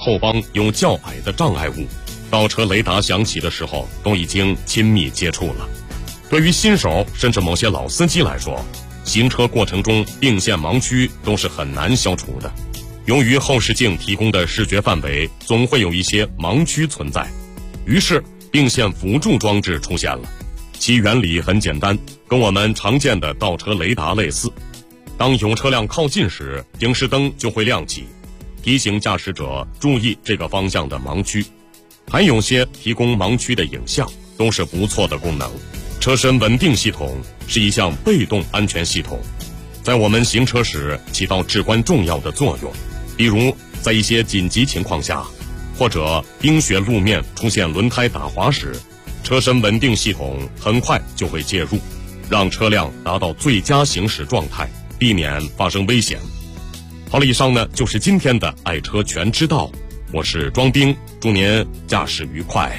后方有较矮的障碍物，倒车雷达响起的时候都已经亲密接触了。对于新手甚至某些老司机来说，行车过程中并线盲区都是很难消除的。由于后视镜提供的视觉范围总会有一些盲区存在，于是并线辅助装置出现了。其原理很简单，跟我们常见的倒车雷达类似。当有车辆靠近时，警示灯就会亮起，提醒驾驶者注意这个方向的盲区。还有些提供盲区的影像都是不错的功能。车身稳定系统是一项被动安全系统，在我们行车时起到至关重要的作用。比如在一些紧急情况下，或者冰雪路面出现轮胎打滑时，车身稳定系统很快就会介入，让车辆达到最佳行驶状态，避免发生危险。好了，以上呢就是今天的爱车全知道，我是庄兵，祝您驾驶愉快。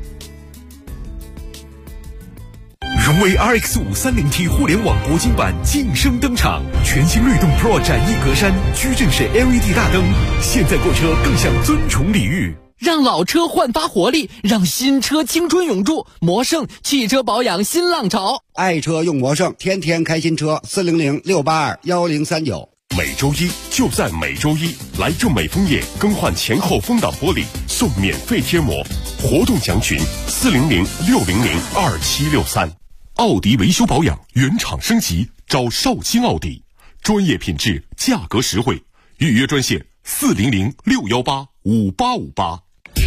荣威 RX530T 互联网铂金版晋升登场，全新锐动 Pro 展翼格栅，矩阵式 LED 大灯，现在购车更享尊崇礼遇。 让老车焕发活力，让新车青春永驻。魔胜汽车保养新浪潮， 爱车用魔胜，天天开新车。400-682-1039。 每周一就在每周一，来正美枫叶更换前后风挡玻璃送免费贴膜，活动详询400-600-2763。奥迪维修保养原厂升级，找绍兴奥迪，专业品质，价格实惠，预约专线400-618-5858。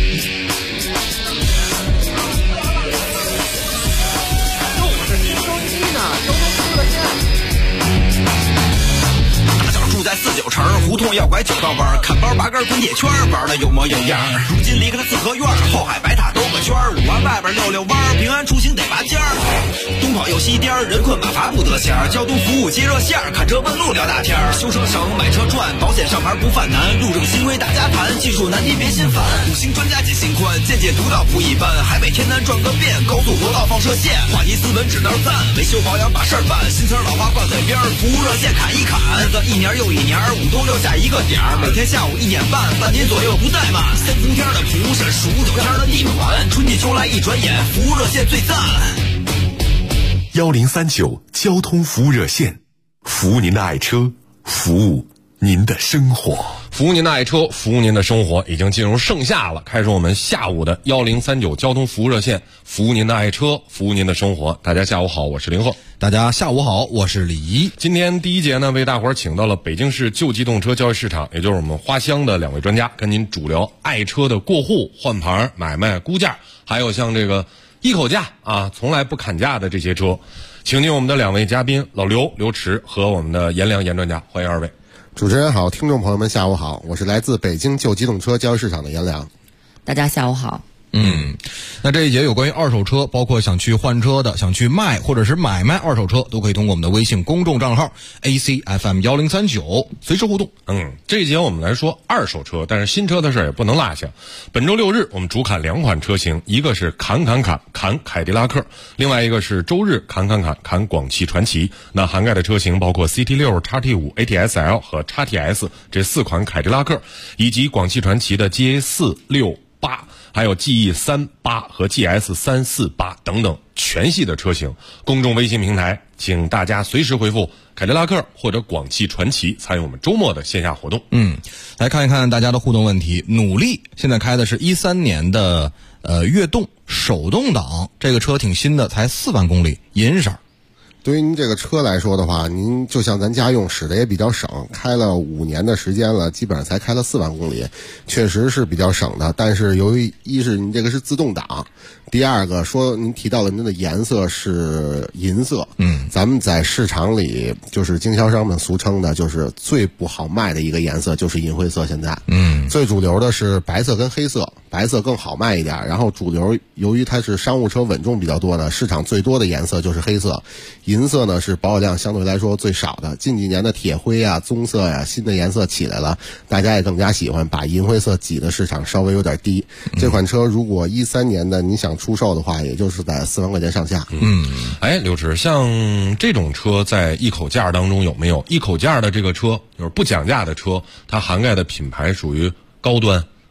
在49城胡同要拐9道弯，看包拔根滚铁圈，玩的有模有样。如今离开了四合院，后海白塔兜个圈，5环外边溜溜弯，平安出行得拔尖儿。东跑又西颠，人困马乏不得闲。交通服务接热线，看车问路聊大天。修车省买车赚，保险上牌不犯难。路政新规大家谈，技术难题别心烦。5星专家解心宽，见解独到不一般。海北天南转个遍，高速国道放射线。话题斯文指道赞，维修保养把事儿办。新车老花挂嘴边，服务热线砍一砍。日子一年又一年，5都留下一个点儿，每天下午1点半，半年左右不怠慢。3伏天的蒲是数9天的地暖，春季秋来一转眼，服务热线最赞。 1039交通服务热线，服务您的爱车，服务您的生活。 服务您的爱车，服务您的生活，已经进入盛夏了，开始我们下午的1039交通服务热线，服务您的爱车，服务您的生活。大家下午好，我是林鹤。 大家下午好，我是李怡。 今天第一节呢，为大伙儿请到了北京市旧机动车交易市场，也就是我们花乡的2位专家，跟您主聊爱车的过户、换牌、买卖、估价，还有像这个一口价啊，从来不砍价的这些车。请进我们的2位嘉宾，老刘驰和我们的颜良专家，欢迎2位。 主持人好，听众朋友们下午好，我是来自北京旧机动车交易市场的颜良。 大家下午好。 那这一节有关于二手车，包括想去换车的，想去卖或者是买卖二手车，都可以通过我们的微信公众账号 ACFM1039 随时互动。 这一节我们来说二手车，但是新车的事也不能落下。本周6日我们主砍2款车型，一个是砍凯迪拉克，另外一个是周日砍广汽传祺。那涵盖的车型包括 CT6、XT5、ATS-L 和 XTS 这4款凯迪拉克，以及广汽传祺的 GA4、6、8，还有 GE38 和 GS348 等等全系的车型。公众微信平台请大家随时回复凯迪拉克或者广汽传祺，参与我们周末的线下活动。 来看一看大家的互动问题。努力现在开的是13年的悦动手动挡，这个车挺新的，才4万公里，银色。 对于您这个车来说的话，您就像咱家用，使的也比较省，开了5年的时间了，基本上才开了4万公里，确实是比较省的。但是由于一是您这个是自动挡，第二个说您提到了您的颜色是银色，咱们在市场里就是经销商们俗称的就是最不好卖的一个颜色就是银灰色。现在最主流的是白色跟黑色，白色更好卖一点，然后主流由于它是商务车稳重比较多的，市场最多的颜色就是黑色。银色呢是保有量相对来说最少的，近几年的铁灰啊、棕色呀、新的颜色起来了，大家也更加喜欢，把银灰色挤的市场稍微有点低。这款车如果13年的你想出售的话，也就是在4万块钱上下。 刘驰，像这种车在一口价当中有没有一口价的这个车，就是不讲价的车，它涵盖的品牌属于高端、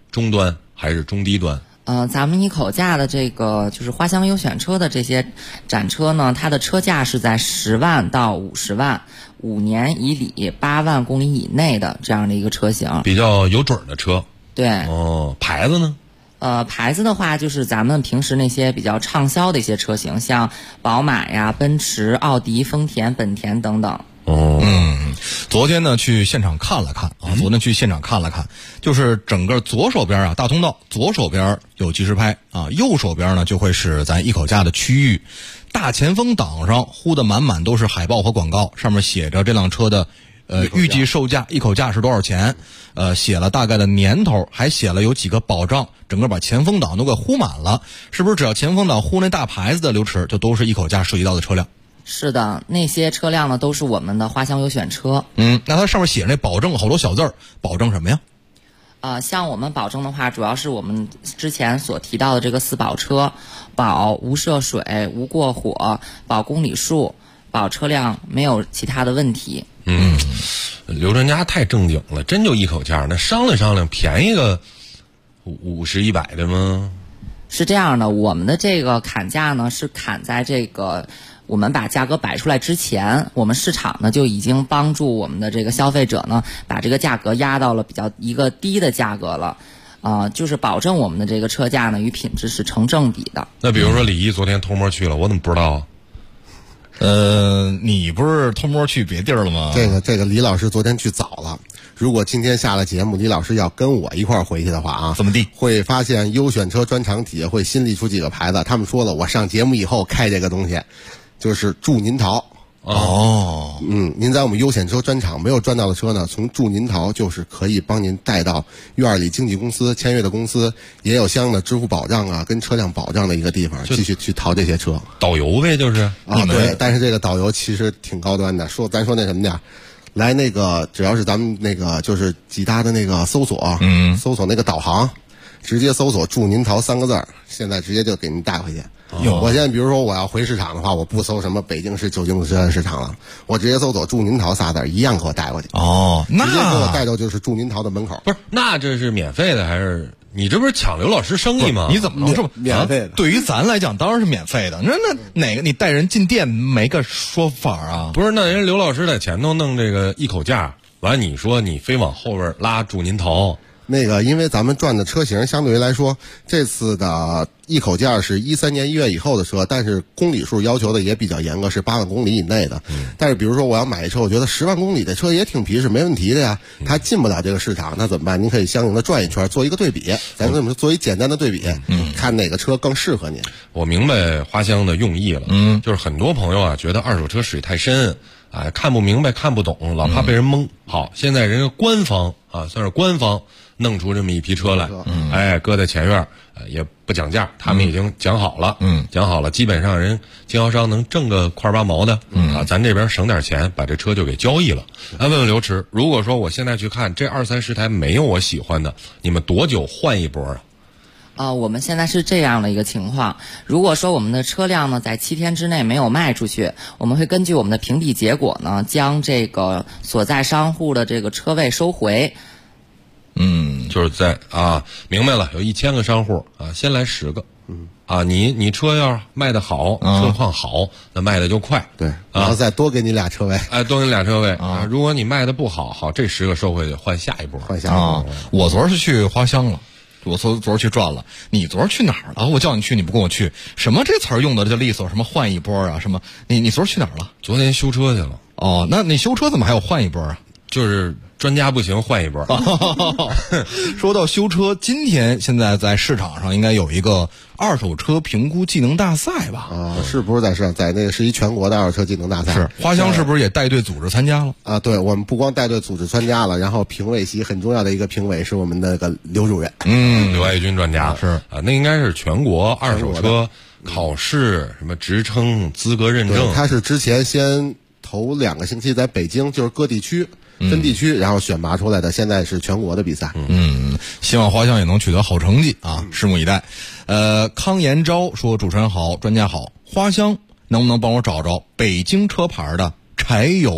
中端还是中低端？ 咱们一口价的这个就是花乡优选车的这些展车呢，它的车价是在10万到50万，5年以里8万公里以内的这样的一个车型， 比较有准的车。 对。 牌子呢？ 牌子的话，就是咱们平时那些比较畅销的一些车型，像宝马呀、奔驰、奥迪、丰田、本田等等。 昨天呢去现场看了看啊，就是整个左手边啊大通道左手边有即时拍啊，右手边呢就会是咱一口价的区域，大前风挡上糊得满满都是海报和广告，上面写着这辆车的预计售价一口价是多少钱，写了大概的年头，还写了有几个保障，整个把前风挡都给糊满了，是不是只要前风挡糊那大牌子的刘驰就都是一口价涉及到的车辆？ 是的，那些车辆呢都是我们的花乡优选车。 那它上面写着那保证好多小字儿，保证什么呀？ 像我们保证的话，主要是我们之前所提到的这个4保车，保无涉水、无过火、保公里数、保车辆没有其他的问题。 刘专家太正经了，真就一口价，那商量商量，便宜个50、100的吗？ 是这样的，我们的这个砍价呢是砍在这个我们把价格摆出来之前，我们市场呢就已经帮助我们的这个消费者呢把这个价格压到了比较一个低的价格了，就是保证我们的这个车价呢与品质是成正比的。 那比如说李毅昨天偷摸去了，我怎么不知道啊？ 你不是偷摸去别地儿了吗？ 这个李老师昨天去早了。如果今天下了节目，李老师要跟我一块儿回去的话啊， 怎么地？ 会发现优选车专场底下会新立出几个牌子，他们说了，我上节目以后开这个东西，就是祝您淘。您在我们优选车专场没有赚到的车呢，从祝您淘就是可以帮您带到院里经纪公司签约的公司，也有相应的支付保障啊，跟车辆保障的一个地方，继续去淘这些车。 导游呗，就是对，但是这个导游其实挺高端的，咱说那什么点，来那个只要是咱们那个就是几大的那个搜索，搜索那个导航，直接搜索祝您淘3个字儿，现在直接就给您带回去。我现在比如说我要回市场的话，我不搜什么北京市、旧金山市场了，我直接搜索祝您淘仨字，一样给我带过去。 那直接给我带到就是祝您淘的门口。 不是，那这是免费的还是？你这不是抢刘老师生意吗？ 你怎么能这么免费的？ 对于咱来讲当然是免费的。那哪个你带人进店没个说法啊？ 不是，那人刘老师在前头弄这个一口价，完你说你非往后边拉祝您淘。 那个，因为咱们赚的车型相对于来说，这次的一口价是13年1月以后的车，但是公里数要求的也比较严格，是8万公里以内的。但是比如说我要买一车，我觉得10万公里的车也挺皮实，没问题的呀。它进不了这个市场，那怎么办？您可以相应的转一圈，做一个对比，咱这么做一简单的对比，看哪个车更适合您。 我明白花乡的用意了，就是很多朋友啊觉得二手车水太深，看不明白看不懂，老怕被人蒙。好，现在人家官方算是官方弄出这么一批车来，搁在前院，也不讲价，他们已经讲好了，讲好了，基本上人经销商能挣个块8毛的，咱这边省点钱，把这车就给交易了。问问刘驰，如果说我现在去看这20-30台没有我喜欢的，你们多久换一波啊？ 我们现在是这样的一个情况，如果说我们的车辆呢在7天之内没有卖出去，我们会根据我们的评比结果呢，将这个所在商户的这个车位收回。 就是在明白了，有1000个商户先来10个，你车要是卖得好，车况好，那卖的就快， 对，然后再多给你俩车位， 多给你俩车位如果你卖的不好，好，这10个收回去，换下一波， 我昨儿是去花乡了。我昨儿去转了，你昨儿去哪儿了？我叫你去，你不跟我去，什么这词儿用的就利索？什么换一波啊？什么？你昨儿去哪儿了？ 昨天修车去了。 那你修车怎么还有换一波啊？ 就是专家不行，换一波。 说到修车，今天现在在市场上应该有一个二手车评估技能大赛吧？ 是不是在那个是一全国的二手车技能大赛？ 是花乡是不是也带队组织参加了？ 对，我们不光带队组织参加了，然后评委席很重要的一个评委是我们那个刘主任， 刘爱军专家是那应该是全国二手车考试什么职称资格认证。 他是之前先头2个星期在北京，就是各地区。分地区，然后选拔出来的，现在是全国的比赛。 希望花乡也能取得好成绩啊，拭目以待。康延昭说：“主持人好，专家好，花乡能不能帮我找北京车牌的柴油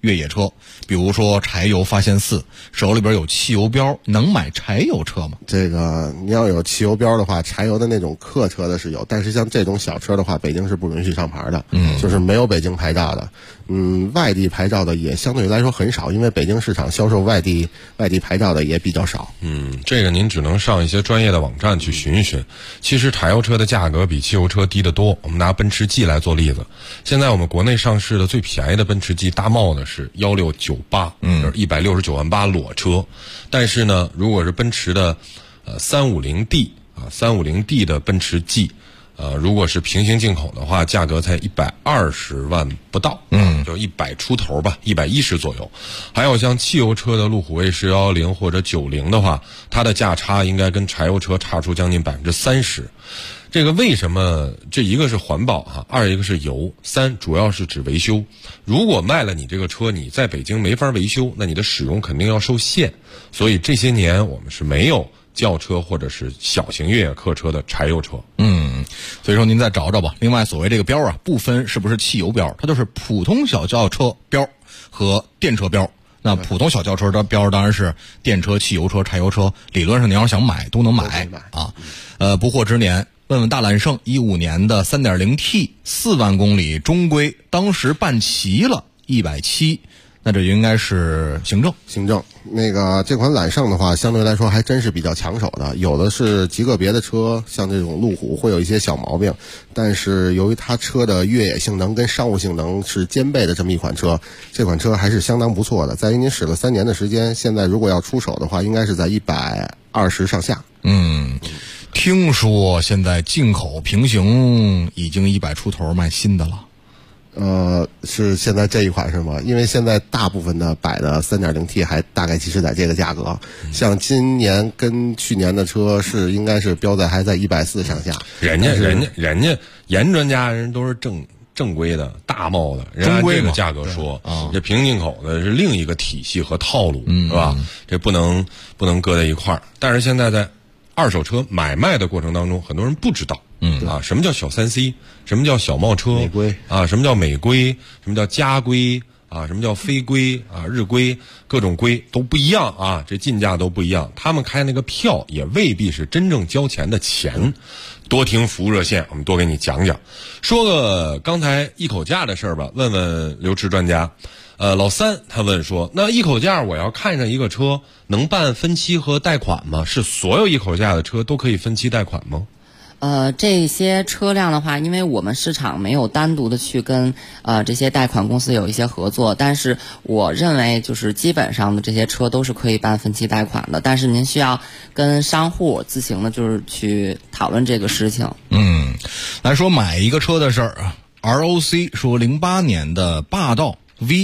越野车，比如说柴油发现4，手里边有汽油标，能买柴油车吗？ 这个你要有汽油标的话，柴油的那种客车的是有，但是像这种小车的话，北京是不允许上牌的，就是没有北京牌照的。外地牌照的也相对来说很少，因为北京市场销售外地牌照的也比较少。 这个您只能上一些专业的网站去寻一寻。其实柴油车的价格比汽油车低得多。我们拿奔驰 G 来做例子，现在我们国内上市的最便宜的奔驰 G 大帽呢是1698，就是169万8裸车。但是呢，如果是奔驰的350D 350D 的奔驰 G。如果是平行进口的话，价格才120万不到，就100出头吧，110左右。还有像汽油车的路虎卫士110或者90的话，它的价差应该跟柴油车差出将近30%。这个为什么？这一个是环保二一个是油，三主要是指维修。如果卖了你这个车，你在北京没法维修，那你的使用肯定要受限。所以这些年我们是没有轿车或者是小型越野客车的柴油车。 所以说您再找找吧。另外，所谓这个标不分是不是汽油标，它就是普通小轿车标和电车标。那普通小轿车的标当然是电车、汽油车、柴油车，理论上你要想买都能买啊。不惑之年，问问大揽胜15年的 3.0T 4万公里中规，当时办齐了170。那这应该是行政。 那个这款揽胜的话，相对来说还真是比较抢手的。有的是极个别的车，像这种路虎会有一些小毛病，但是由于它车的越野性能跟商务性能是兼备的这么一款车，这款车还是相当不错的。在于您使了3年的时间，现在如果要出手的话，应该是在120上下。 听说现在进口平行已经100出头卖新的了。 是现在这一款是吗？因为现在大部分的摆的 3.0T 还大概其实在这个价格，像今年跟去年的车是应该是标在还在140上下。 人家严专家人都是正规的大帽的，人按这个价格说，这平行进口的是另一个体系和套路，是吧？这不能搁在一块儿。但是现在在二手车买卖的过程当中，很多人不知道。什么叫小3C？什么叫小帽车？ 美规什么叫美规？什么叫家规？什么叫非规？日规，各种规都不一样这进价都不一样。他们开那个票也未必是真正交钱的钱。多听服务热线，我们多给你讲讲。说个刚才一口价的事儿吧，问问刘驰专家。老三他问说，那一口价我要看上一个车，能办分期和贷款吗？是所有一口价的车都可以分期贷款吗？ 这些车辆的话，因为我们市场没有单独的去跟这些贷款公司有一些合作，但是我认为就是基本上的这些车都是可以办分期贷款的，但是您需要跟商户自行的就是去讨论这个事情。 来说买一个车的事儿，ROC 说08年的霸道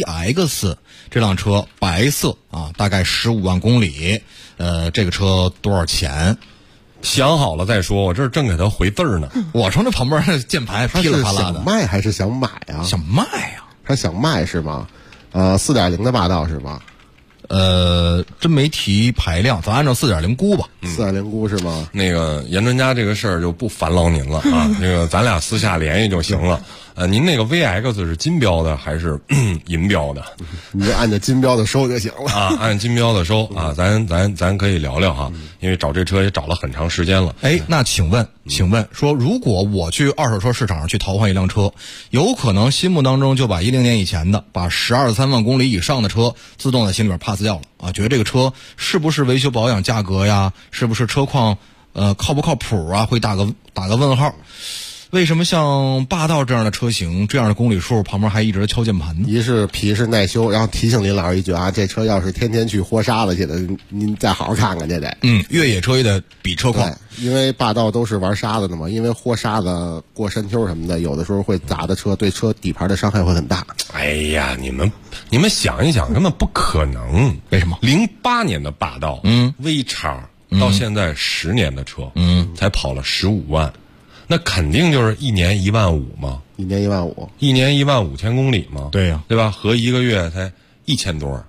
VX 这辆车白色大概15万公里，这个车多少钱？ 想好了再说，我这儿正给他回字儿呢。 我从这旁边键盘噼里啪啦的。 想卖还是想买啊？ 想卖啊？ 他想卖是吗？4.0的霸道是吗？ 真没提排量，咱按照4.0估吧。 4.0估是吗？ 那个严专家这个事儿就不烦劳您了那个咱俩私下联系就行了。您那个 VX 是金标的还是银标的？ 你就按照金标的收就行了按金标的收咱可以聊聊因为找这车也找了很长时间了。 那请问说，如果我去二手车市场上去淘换一辆车，有可能心目当中就把10年以前的，把12、13万公里以上的车自动在心里边 pass 掉了觉得这个车是不是维修保养价格呀，是不是车况靠不靠谱会打个问号。为什么像霸道这样的车型，这样的公里数旁边还一直敲键盘呢？ 一是皮实耐修，然后提醒林老师一句这车要是天天去豁沙子去的，您再好好看看这得。 越野车也得比车况， 因为霸道都是玩沙子的嘛，因为豁沙子过山丘什么的，有的时候会砸的车，对车底盘的伤害会很大。 哎呀，你们想一想，根本不可能。 为什么 ？08年的霸道，V 叉到现在10年的车，才跑了15万。那肯定就是1年15000嘛，1年15000公里嘛， 对呀， 对吧？合1个月才 1000多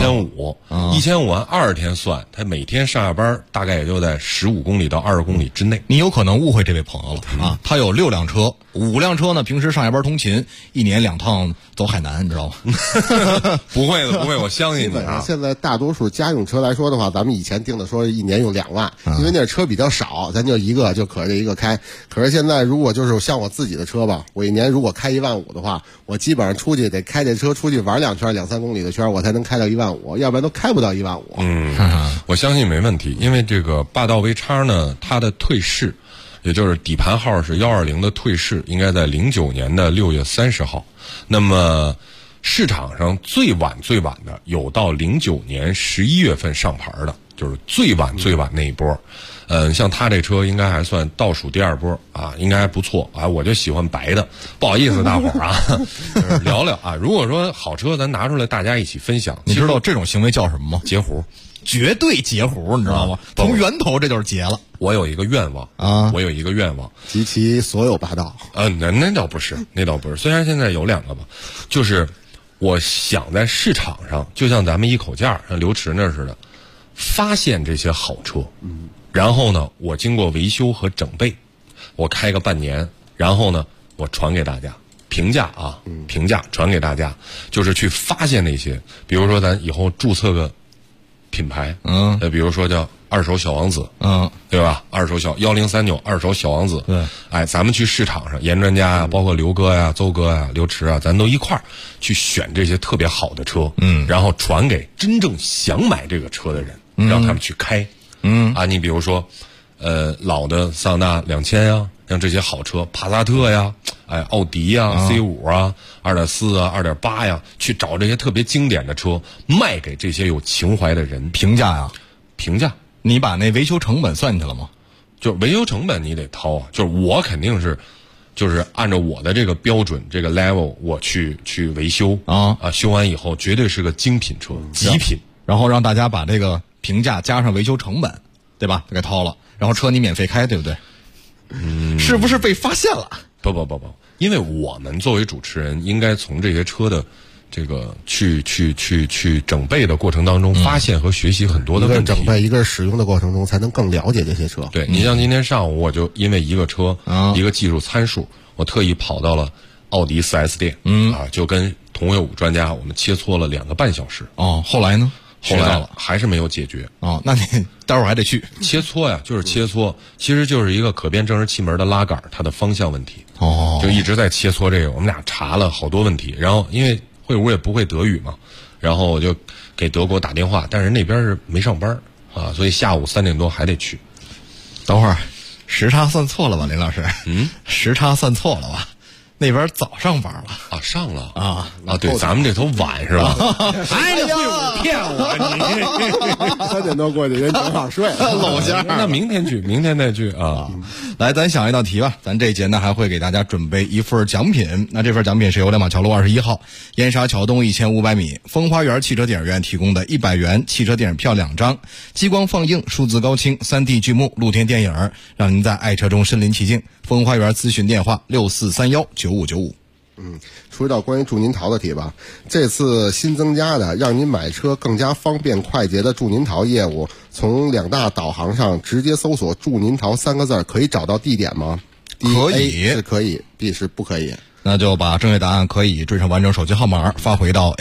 ，1500，1500按20天算，他每天上下班大概也就在15公里到20公里之内。 你有可能误会这位朋友了啊，他有6辆车，5辆车呢，平时上下班通勤，1年2趟走海南，你知道吗？ 不会的，不会，我相信你啊。 现在大多数家用车来说的话，咱们以前定的说1年用2万，因为那车比较少，咱就一个就可着一个开。可是现在如果就是像我自己的车吧，我1年如果开15000的话，我基本上出去得开这车出去玩2圈2-3公里的圈，我才能开到15000，要不然都开不到15000。 我相信没问题，因为这个霸道 V 叉呢，它的退市，也就是底盘号是120的退市，应该在09年的6月30号。那么市场上最晚的有到09年11月份上牌的，就是最晚那一波。像他这车应该还算倒数第2波啊，应该还不错啊。我就喜欢白的，不好意思大伙儿啊，就是聊聊啊。如果说好车，咱拿出来大家一起分享。 你知道这种行为叫什么吗？ 截胡， 绝对截胡，你知道吗？从源头这就是截了。 我有一个愿望啊，我有一个愿望， 集齐所有霸道。 那倒不是，那倒不是。虽然现在有2个吧，就是我想在市场上，就像咱们一口价像刘驰那似的，发现这些好车。然后呢，我经过维修和整备，我开个半年，然后呢，我传给大家评价啊，评价传给大家，就是去发现那些，比如说咱以后注册个品牌，比如说叫二手小王子，对吧？二手1039二手小王子， 对， 哎，咱们去市场上，严专家呀，包括刘哥呀、邹哥呀、刘驰啊，咱都一块儿去选这些特别好的车，然后传给真正想买这个车的人，让他们去开。你比如说，老的桑塔纳2000呀，像这些好车，帕萨特呀，奥迪呀，C5啊，2.4啊，2.8呀，去找这些特别经典的车，卖给这些有情怀的人。 评价呀， 评价， 你把那维修成本算进去了吗？ 就是维修成本你得掏啊，就是我肯定是，就是按照我的这个标准，这个 level 我去维修修完以后绝对是个精品车，极品， 然后让大家把这个评价加上维修成本，对吧？给掏了，然后车你免费开，对不对？是不是被发现了？ 不，因为我们作为主持人，应该从这些车的这个去整备的过程当中，发现和学习很多的问题。 一个整备，一个使用的过程中，才能更了解这些车。 对，你像今天上午，我就因为一个车，一个技术参数，我特意跑到了奥迪4S店，就跟同为伍专家，我们切磋了2个半小时。 后来呢？ 后来还是没有解决。 那你待会儿还得去切磋呀，就是切磋，其实就是一个可变正时气门的拉杆，它的方向问题。就一直在切磋这个，我们俩查了好多问题。然后因为会武也不会德语嘛，然后我就给德国打电话，但是那边是没上班啊，所以下午3点多还得去。 等会儿时差算错了吧，林老师？时差算错了吧？那边早上班了啊，上了啊， 对，咱们这头晚是吧？还得会武骗我你？3点多过去，人正好睡了， 露馅。 那明天再去啊。 来，咱想一道题吧。咱这节呢还会给大家准备一份奖品。那这份奖品是由亮马桥路21号燕莎桥东1500米风花园汽车电影院提供的100元汽车电影票2张，激光放映、数字高清、3D 剧目、露天电影，让您在爱车中身临其境。风花园咨询电话64319595。 出一道关于祝您淘的题吧。这次新增加的让您买车更加方便快捷的祝您淘业务，从2大导航上直接搜索祝您淘3个字可以找到地点吗？ 可以， A 是可以， B 是不可以。 那就把正确答案可以追上完整手机号码发回到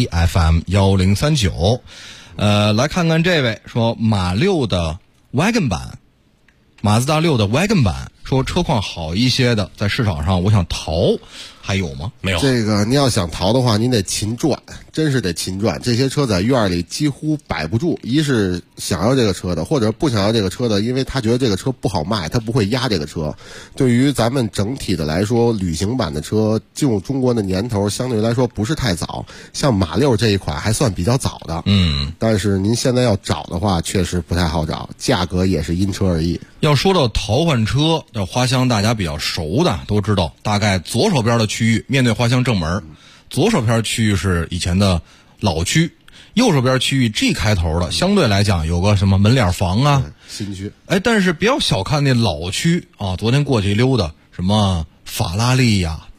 ACFM1039。来看看这位说马6的 Wagon 版，马自达6的 Wagon 版，说车况好一些的在市场上我想淘，还有吗？ 没有。 这个你要想淘的话，你得勤转，真是得勤转。这些车在院里几乎摆不住，一是想要这个车的，或者不想要这个车的，因为他觉得这个车不好卖，他不会压这个车。对于咱们整体的来说，旅行版的车进入中国的年头相对来说不是太早，像马6这一款还算比较早的。但是您现在要找的话，确实不太好找，价格也是因车而异。 要说到淘换车，这花乡大家比较熟的都知道，大概左手边的区域面对花乡正门，左手边区域是以前的老区，右手边区域 G 开头的，相对来讲有个什么门脸房啊， 新区。 但是不要小看那老区啊，昨天过去溜达，什么法拉利呀、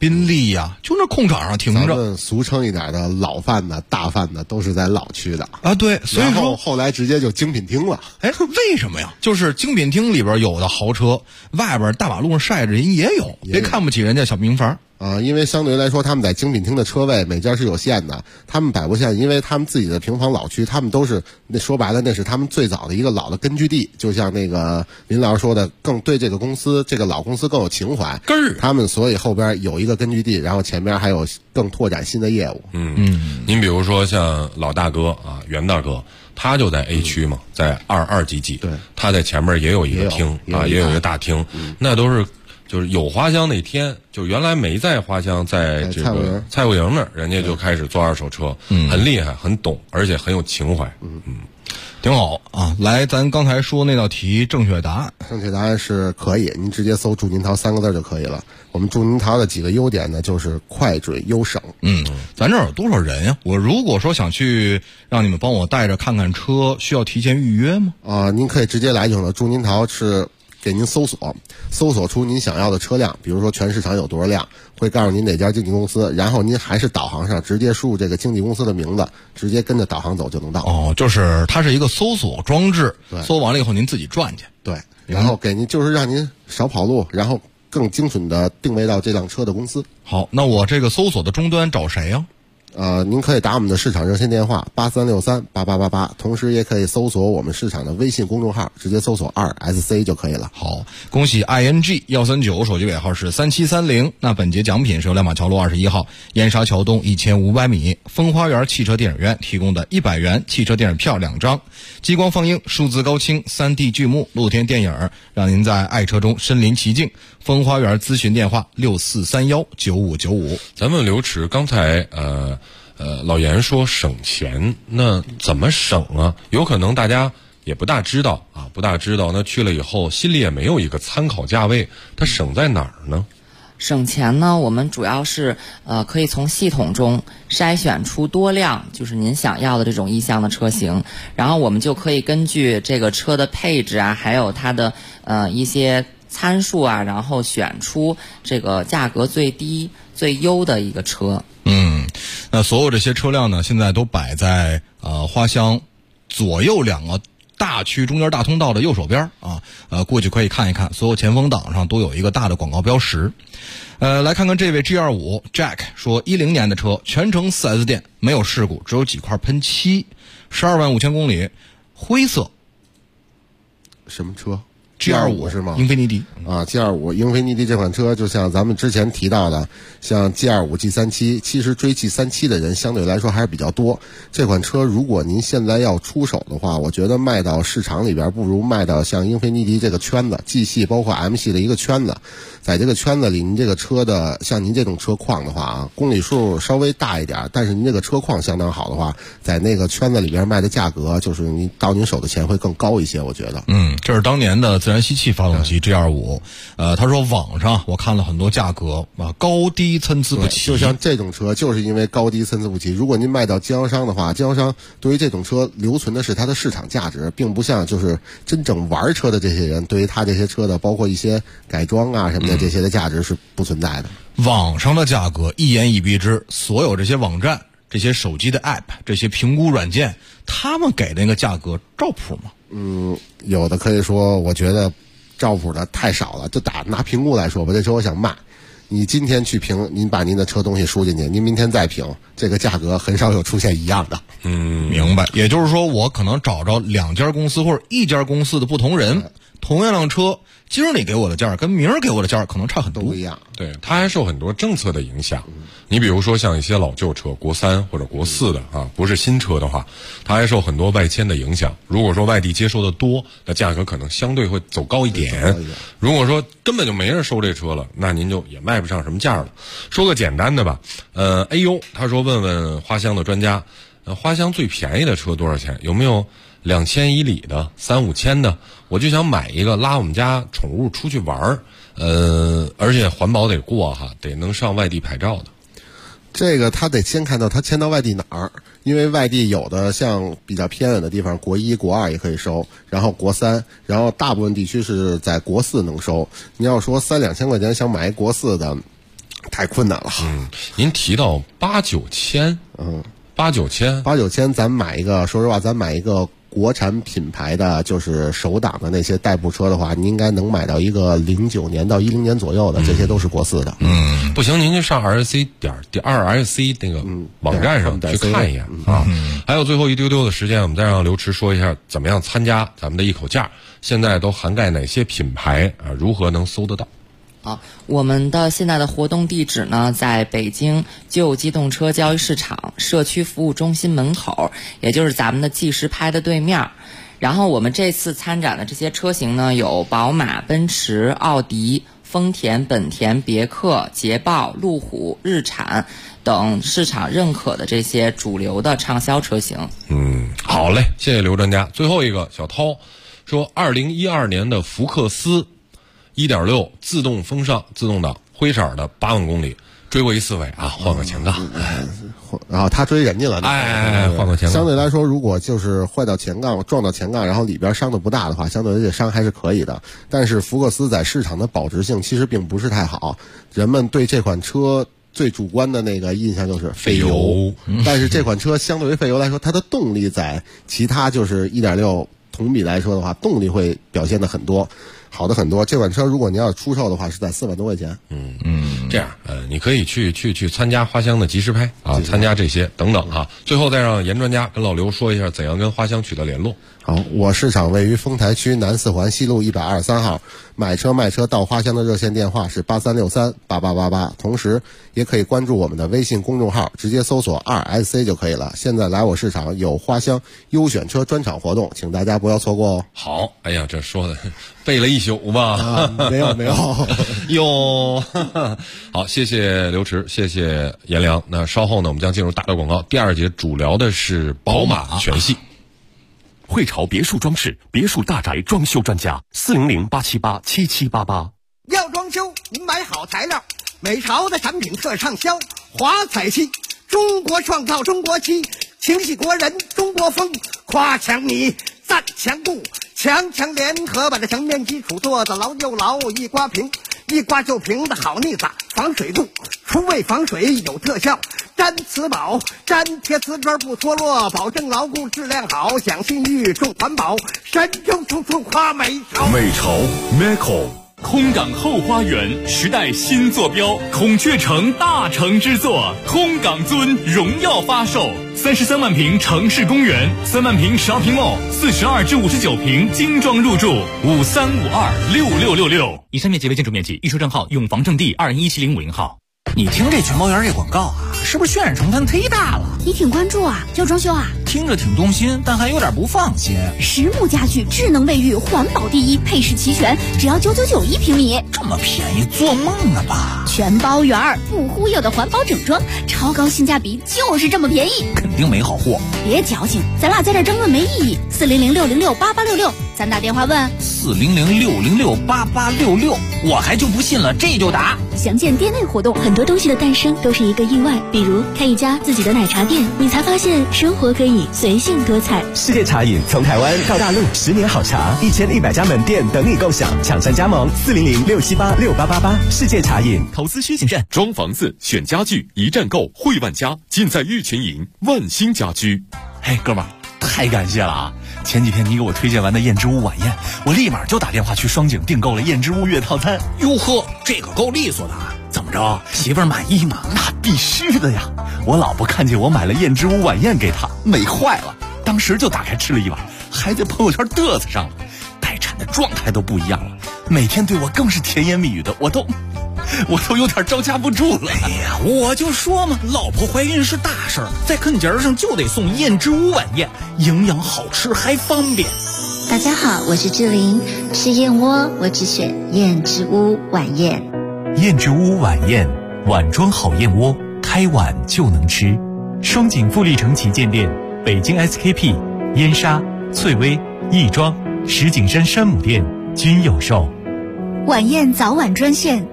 宾利呀，就那空场上停着。 咱们俗称一点的老范的大范的都是在老区的啊，对，所以说后来直接就精品厅了。 哎，为什么呀？就是精品厅里边有的豪车，外边大马路上晒着人也有，别看不起人家小平房。 因为相对来说他们在精品厅的车位每家是有限的，他们摆不下，因为他们自己的平房老区，他们都是那说白了那是他们最早的一个老的根据地，就像那个林老师说的，更对这个公司这个老公司更有情怀根儿， 他们所以后边有一个根据地，然后前边还有更拓展新的业务。 您比如说像老大哥啊，袁大哥，他就在 A 区嘛，在二级几， 对， 他在前面也有一个厅啊，也有一个大厅，那都是。就是有花乡那天，就原来没在花乡，在这个蔡国营那儿，人家就开始做二手车，很厉害，很懂，而且很有情怀， 挺好啊。来，咱刚才说那道题正确答案， 正确答案是可以，您直接搜祝您桃3个字就可以了。我们祝您桃的几个优点呢，就是快准优省。 咱这儿有多少人呀？我如果说想去让你们帮我带着看看车，需要提前预约吗？ 您可以直接来就行了。祝您桃是给您搜索出您想要的车辆，比如说全市场有多少辆，会告诉您哪家经纪公司，然后您还是导航上直接输入这个经纪公司的名字，直接跟着导航走就能到。 就是它是一个搜索装置，搜完了以后您自己转去。 对，然后给您就是让您少跑路，然后更精准的定位到这辆车的公司。 好，那我这个搜索的终端找谁呀？ 您可以打我们的市场热线电话83638888，同时也可以搜索我们市场的微信公众号，直接搜索2SC 就可以了。 好，恭喜 ING139，手机尾号是3730。那本节奖品是由亮马桥路21号燕莎桥东1500米风花园汽车电影院提供的100元汽车电影票2张，激光放映、数字高清、3D 剧目、露天电影，让您在爱车中身临其境。风花园咨询电话64319595。 咱们刘驰刚才老严说省钱，那怎么省啊？有可能大家也不大知道啊，那去了以后心里也没有一个参考价位，它省在哪儿呢？ 省钱呢，我们主要是可以从系统中筛选出多辆就是您想要的这种意向的车型，然后我们就可以根据这个车的配置啊，还有它的一些参数啊，然后选出这个价格最低最优的一个车。 那所有这些车辆呢，现在都摆在花乡左右2个大区中间大通道的右手边啊，过去可以看一看，所有前风挡上都有一个大的广告标识。来看看这位 G25 Jack 说，10年的车，全程4S 店，没有事故，只有几块喷漆，12万5千公里，灰色。 什么车 ？G25 是吗？ 英菲尼迪 G25 英菲尼迪这款车，就像咱们之前提到的，像 G25、G37，其实追 G37的人相对来说还是比较多。这款车如果您现在要出手的话，我觉得卖到市场里边不如卖到像英菲尼迪这个圈子 G 系包括 M 系的一个圈子。在这个圈子里，您这个车的像您这种车况的话公里数稍微大一点，但是您这个车况相当好的话，在那个圈子里边卖的价格，就是您到您手的钱会更高一些，我觉得。 这是当年的自然吸气发动机 G25。他说网上我看了很多价格高低参差不齐。 就像这种车，就是因为高低参差不齐。如果您卖到经销商的话，经销商对于这种车留存的是它的市场价值，并不像就是真正玩车的这些人，对于他这些车的包括一些改装啊什么的这些的价值是不存在的。 网上的价格一言以蔽之，所有这些网站、这些手机的 app、这些评估软件，他们给的那个价格照谱吗？ 有的可以说，我觉得照谱的太少了。就拿评估来说吧，这车我想卖，你今天去评，您把您的车东西输进去，您明天再评，这个价格很少有出现一样的。 明白。也就是说，我可能找着2家公司或者1家公司的不同人，同样辆车，今儿你给我的价跟明儿给我的价可能差很多， 不一样。 对，它还受很多政策的影响。你比如说像一些老旧车，国3或者国4的啊，不是新车的话，它还受很多外迁的影响。如果说外地接收的多，那价格可能相对会走高一点。如果说根本就没人收这车了，那您就也卖不上什么价了。说个简单的吧，他说问问花乡的专家，花乡最便宜的车多少钱？有没有2000以里的3、5千的？我就想买一个拉我们家宠物出去玩儿，而且环保得过哈，得能上外地牌照的。 这个他得先看到他迁到外地哪儿，因为外地有的像比较偏远的地方，国1、国2也可以收，然后国3，然后大部分地区是在国4能收。你要说3、2千块钱想买一国4的， 太困难了。 您提到8、9千，8、9千， 咱买一个，说实话，咱买一个国产品牌的，就是首档的那些代步车的话，你应该能买到一个09年到10年左右的，这些都是国四的。 不行，您就上2RC那个网站上去看一眼啊。还有最后一丢丢的时间，我们再让刘驰说一下怎么样参加咱们的一口价，现在都涵盖哪些品牌啊？如何能搜得到？ 我们的现在的活动地址呢，在北京旧机动车交易市场社区服务中心门口，也就是咱们的计时拍的对面。然后我们这次参展的这些车型呢，有宝马、奔驰、奥迪、丰田、本田、别克、捷豹、路虎、日产等市场认可的这些主流的畅销车型。 好嘞，谢谢刘专家。最后一个小涛说，2012年的福克斯1.6自动风尚自动挡灰色的8万公里，追过一4尾啊，换个前杠。 然后他追人家了， 换个前杠。 相对来说，如果就是坏到前杠、撞到前杠，然后里边伤的不大的话，相对这伤还是可以的。但是福克斯在市场的保值性其实并不是太好，人们对这款车最主观的那个印象就是费油，但是这款车相对于费油来说，它的动力在其他就是1.6同比来说的话，动力会表现的好的很多。这款车如果你要出售的话，是在4万多块钱。 这样你可以去参加花乡的即时拍啊，参加这些等等啊。最后再让严专家跟老刘说一下怎样跟花乡取得联络。 好，我市场位于丰台区南4环西路123号，买车卖车到花乡的热线电话是83638888，同时也可以关注我们的微信公众号，直接搜索2SC 就可以了。现在来我市场有花乡优选车专场活动，请大家不要错过哦。 好，哎呀，这说的背了一宿吧？ 没有哟。好，谢谢刘驰，谢谢颜良。那稍后呢，我们将进入大的广告，第2节主聊的是宝马全系。 汇潮别墅装饰别墅大宅装修专家400-878-7788。 要装修，您买好材料，美潮的产品特畅销，华彩漆，中国创造中国漆，情系国人中国风，夸墙米，赞墙布，强联合把这墙面基础做得牢又牢，一刮平，一刮就平的好腻子，防水度，除味防水有特效，粘瓷宝，粘贴瓷砖不脱落，保证牢固质量好，讲信誉重环保，神州处处夸美潮。 美潮 Meco。 空港后花园时代新坐标，孔雀城大成之作，空港尊荣耀发售，33万平城市公园，3万平shopping mall，42至59平精装入住，53526666。以上面积为建筑面积，预售账号永房证地2017050号。 你听这全包园这广告啊，是不是渲染成分忒大了？ 你挺关注啊，要装修啊？ 听着挺动心，但还有点不放心。 实木家具，智能卫浴，环保第一，配饰齐全，只要999一平米。 这么便宜，做梦呢吧？ 全包园不忽悠的环保整装，超高性价比，就是这么便宜。 肯定没好货。 别矫情，咱俩在这争论没意义。400-606-8866，咱打电话问。 400-606-8866，我还就不信了，这就打。 详见店内活动。 很多东西的诞生都是一个意外，比如开一家自己的奶茶店，你才发现生活可以随性多彩。 世界茶饮从台湾到大陆，10年好茶，1100家门店等你共享，抢占加盟400-678-6888。世界茶饮， 投资需谨慎。装房子选家具，一站购汇万家，尽在玉泉营万兴家居。 嘿，哥们儿，太感谢了啊！前几天你给我推荐完的燕之屋晚宴，我立马就打电话去双井订购了燕之屋月套餐。 哟呵，这个够利索的啊！ 怎么着，媳妇儿满意吗？那必须的呀！我老婆看见我买了燕之屋晚宴给她，美坏了，当时就打开吃了一碗，还在朋友圈嘚瑟上了，待产的状态都不一样了，每天对我更是甜言蜜语的，我都有点招架不住了。 哎呀，我就说嘛，老婆怀孕是大事儿，在啃节上就得送燕之屋晚宴，营养好吃还方便。 大家好，我是志玲，吃燕窝我只选燕之屋晚宴。 燕之屋晚宴，碗装好燕窝，开碗就能吃。双井富力城旗舰店、北京 SKP、燕莎、翠微、亦庄、石景山山姆店均有售。 晚宴早晚专线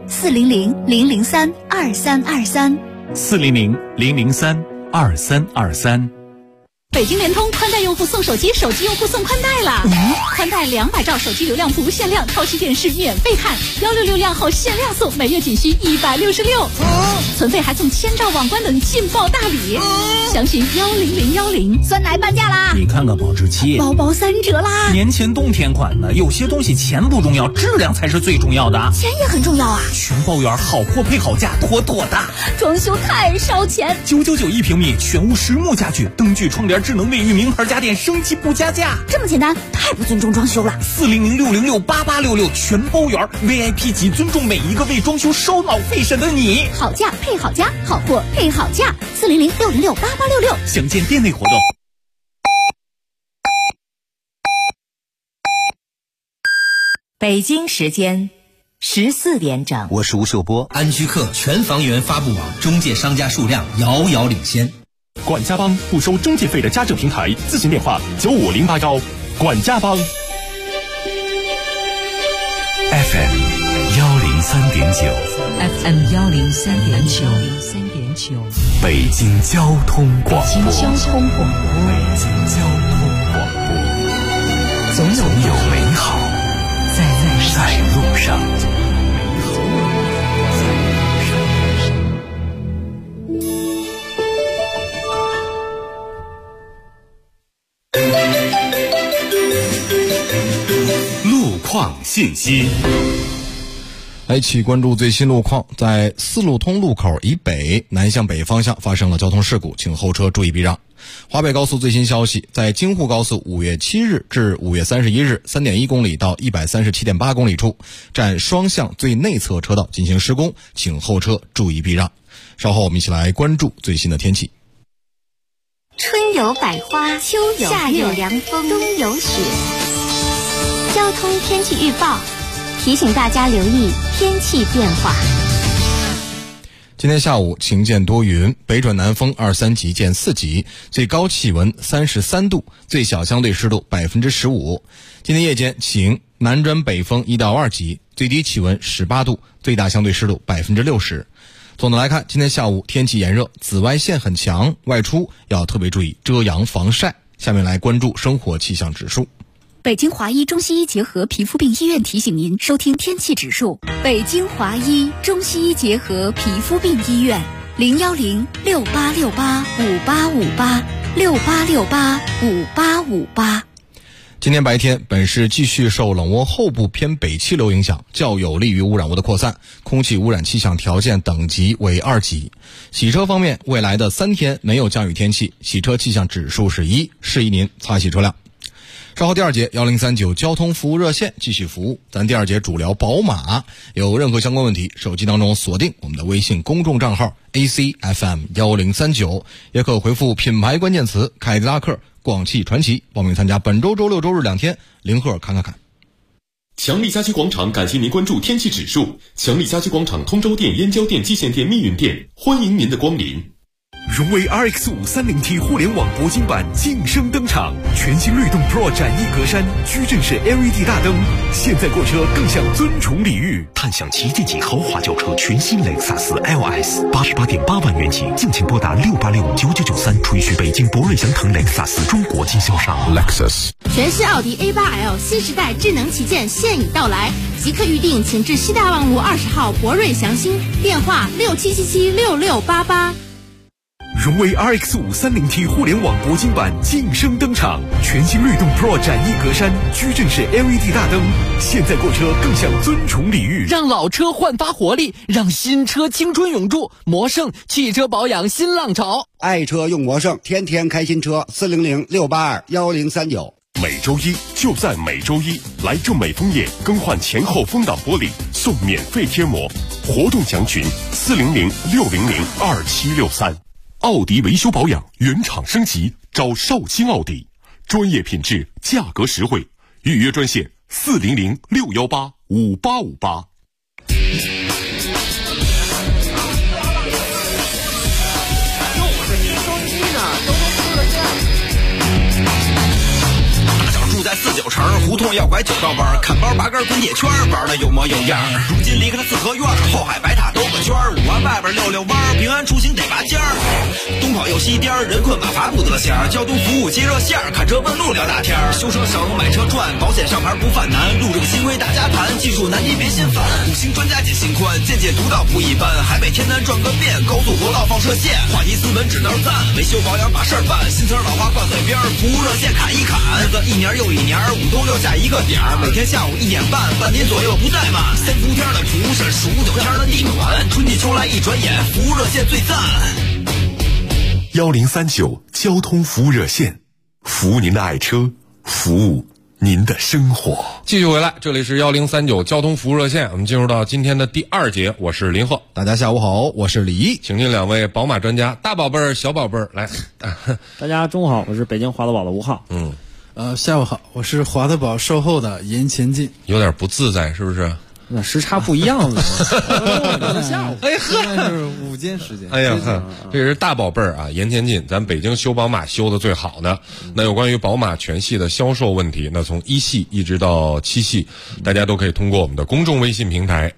400-003-2323。 400-003-2323。 北京联通宽带用户送手机，手机用户送宽带了。宽带200兆手机流量不限量，超视电视免费看，166量后限量送，每月仅需166。存费还送1000兆网关等劲爆大礼。详询10010。 酸奶半价啦！你看看保质期， 包包3折啦！ 年前冬天款的，有些东西钱不重要，质量才是最重要的。 钱也很重要啊！ 全包圆，好货配好价，妥妥的。 装修太烧钱 ，999一平米，全屋实木家具，灯具、窗帘、智能卫浴，名牌家电，升级不加价。 这么简单，太不尊重装修了。 40060688866全包圆 ，VIP 级，尊重每一个为装修烧脑费神的你。 好价配好家，好货配好价，40060688866。 详见店内活动。 北京时间14点整， 我是吴秀波。 安居客全房源发布网，中介商家数量遥遥领先。 管家帮不收中介费的家政平台，咨询电话95081。管家帮 FM 103.9， 北京交通广播，总有美好在路上。 路况信息。 来一起关注最新路况，在四路通路口以北南向北方向发生了交通事故，请后车注意避让。华北高速最新消息，在京沪高速5月7日至5月31日 3.1 公里到 137.8 公里处，占双向最内侧车道进行施工，请后车注意避让。稍后我们一起来关注最新的天气。 春有百花，秋有夏有凉风，冬有雪。交通天气预报提醒大家留意天气变化。 今天下午晴见多云，北转南风2、3级见4级，最高气温33度，最小相对湿度15%。今天夜间晴，南转北风1到2级，最低气温18度，最大相对湿度60%。总的来看，今天下午天气炎热，紫外线很强，外出要特别注意遮阳防晒。下面来关注生活气象指数。 北京华医中西医结合皮肤病医院提醒您收听天气指数。北京华医中西医结合皮肤病医院，01068685858，68685858。 今天白天，本市继续受冷涡后部偏北气流影响，较有利于污染物的扩散，空气污染气象条件等级为2级。洗车方面，未来的3天没有降雨天气，洗车气象指数是1，适宜您擦洗车辆。稍后第2节1039交通服务热线继续服务，咱第2节主聊宝马，有任何相关问题，手机当中锁定我们的微信公众账号 ACFM1039，也可回复品牌关键词凯迪拉克、广汽传祺，报名参加本周周六周日2天零赫看。 强力家居广场感谢您关注天气指数。强力家居广场通州店、燕郊店、蓟县店、密云店，欢迎您的光临。 荣威 RX530T 互联网铂金版晋升登场，全新律动 Pro 展翼格栅，矩阵式 LED 大灯，现在购车更享尊崇礼遇。 探享旗舰级豪华轿车全新雷克萨斯 LS88.8万元起，敬请拨打68659993，垂询北京博瑞祥腾雷克萨斯中国经销商 Lexus。 全新奥迪 A8L 新时代智能旗舰现已到来，即刻预定，请至西大望路20号博瑞祥兴，电话67776688。 荣威 RX530T 互联网铂金版晋升登场，全新律动 Pro 展翼格栅，矩阵式 LED 大灯，现在购车更享尊崇礼遇。 让老车焕发活力，让新车青春永驻。魔盛汽车保养新浪潮， 爱车用魔盛，天天开新车，40068211039。 每周一就在每周一，来正美枫叶更换前后风挡玻璃送免费贴膜，活动详询40060027763。奥迪维修保养原厂升级，找绍兴奥迪，专业品质，价格实惠，预约专线40061858858。 住在49城，胡同要拐9道弯，看包拔根滚铁圈，玩的有模有样。如今离开了四合院，后海白塔兜个圈，5环外边溜溜弯，平安出行得拔尖儿。东跑又西颠，人困马乏不得闲，交通服务接热线，看车问路聊大天，修车省买车赚，保险上牌不犯难，路这个新规大家谈，技术难题别心烦，五星专家解心宽，见解独到不一般，海北天南转个遍，高速国道放射线，话题斯文指道赞，维修保养把事儿办，新词老话挂嘴边，服务热线砍一砍，日子一年又一年，5都6下一个点，每天下午1点半，半年左右不怠慢，3伏天的图是数9天的地暖，春季秋来一转眼，服务热线最赞。 1039交通服务热线，服务您的爱车，服务您的生活。 继续回来，这里是1039交通服务热线，我们进入到今天的第2节，我是林鹤。 大家下午好，我是李毅， 请进2位宝马专家，大宝贝儿、小宝贝儿来。 大家中午好，我是北京华德宝的吴浩。 下午好，我是华德宝售后的严前进。 有点不自在，是不是？ 那时差不一样了。 下午，哎呵，现在是午间时间。 哎呀呵，这是大宝贝儿啊，严前进，咱北京修宝马修的最好的。那有关于宝马全系的销售问题，那从1系一直到7系，大家都可以通过我们的公众微信平台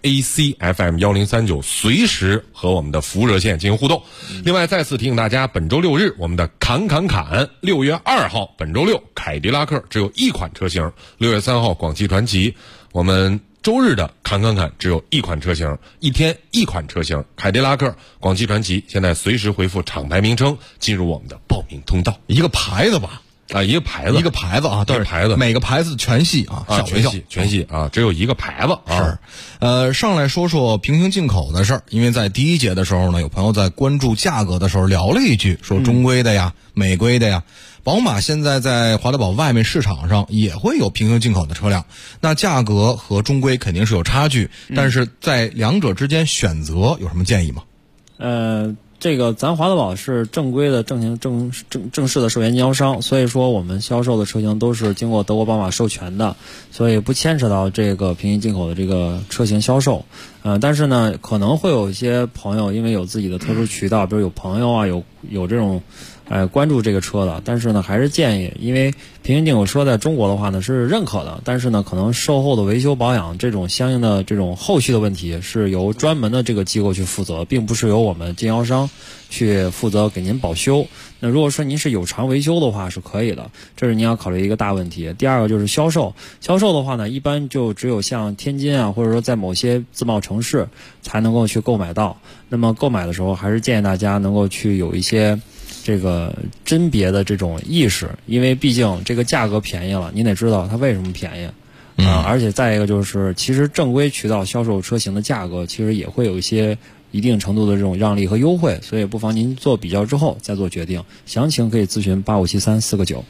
ACFM1039，随时和我们的服务热线进行互动。另外，再次提醒大家，本周6日我们的砍6月2号，本周6凯迪拉克只有1款车型，6月3号广汽传祺，我们周日的砍只有1款车型，1天1款车型，凯迪拉克、广汽传祺，现在随时回复厂牌名称进入我们的报名通道。 一个牌子吧， 啊，一个牌子啊， 都是牌子， 每个牌子全系啊， 全系啊，只有一个牌子啊。 是，上来说说平行进口的事儿，因为在第1节的时候呢，有朋友在关注价格的时候聊了一句，说中规的呀、美规的呀。宝马现在在华德宝外面市场上也会有平行进口的车辆，那价格和中规肯定是有差距，但是在两者之间选择有什么建议吗？ 这个咱华德宝是正规的正式的授权经销商，所以说我们销售的车型都是经过德国宝马授权的，所以不牵扯到这个平行进口的这个车型销售。但是呢，可能会有一些朋友因为有自己的特殊渠道，比如有朋友啊，有这种关注这个车的，但是呢还是建议，因为平行进口车在中国的话呢是认可的，但是呢可能售后的维修保养这种相应的这种后续的问题是由专门的这个机构去负责，并不是由我们经销商去负责给您保修。那如果说您是有偿维修的话是可以的，这是您要考虑一个大问题。第二个就是销售的话呢，一般就只有像天津啊，或者说在某些自贸城市才能够去购买到。那么购买的时候还是建议大家能够去有一些这个甄别的这种意识，因为毕竟这个价格便宜了，您得知道它为什么便宜而且再一个就是其实正规渠道销售车型的价格其实也会有一些一定程度的这种让利和优惠，所以不妨您做比较之后再做决定，详情可以咨询8573-4个9。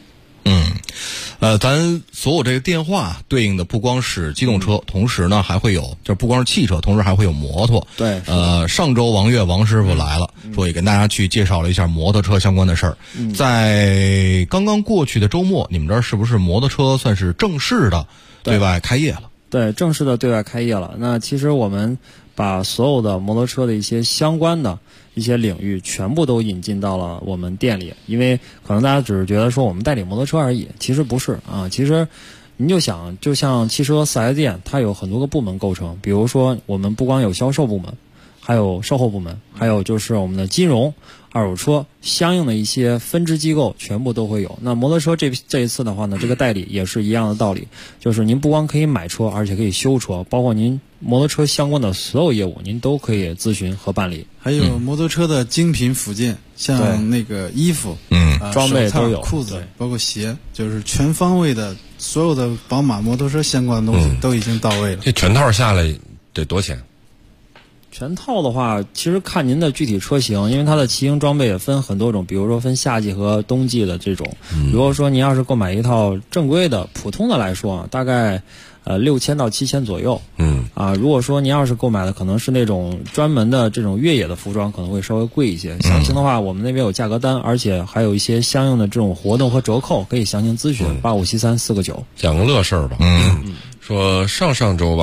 咱所有这个电话对应的不光是机动车，同时呢还会有，就不光是汽车，同时还会有摩托。 对， 上周王师傅来了，说也跟大家去介绍了一下摩托车相关的事儿。在刚刚过去的周末，你们这儿是不是摩托车算是正式的对外开业了？ 对，正式的对外开业了。那其实我们把所有的摩托车的一些相关的一些领域全部都引进到了我们店里，因为可能大家只是觉得说我们代理摩托车而已，其实不是啊。其实您就想，就像汽车 4S 店，它有很多个部门构成，比如说我们不光有销售部门，还有售后部门，还有就是我们的金融、二手车相应的一些分支机构全部都会有。那摩托车这一次的话呢，这个代理也是一样的道理，就是您不光可以买车，而且可以修车，包括您摩托车相关的所有业务您都可以咨询和办理。 还有摩托车的精品附件，像那个衣服、 装备都有， 裤子，包括鞋，就是全方位的，所有的宝马摩托车相关的东西都已经到位了。 这全套下来得多钱？ 全套的话，其实看您的具体车型，因为它的骑行装备也分很多种，比如说分夏季和冬季的这种。如果说您要是购买一套正规的、普通的来说，大概6000到7000左右。如果说您要是购买的可能是那种专门的这种越野的服装，可能会稍微贵一些。详情的话，我们那边有价格单，而且还有一些相应的这种活动和折扣，可以详情咨询8573-4个9。 讲个乐事儿吧。说上周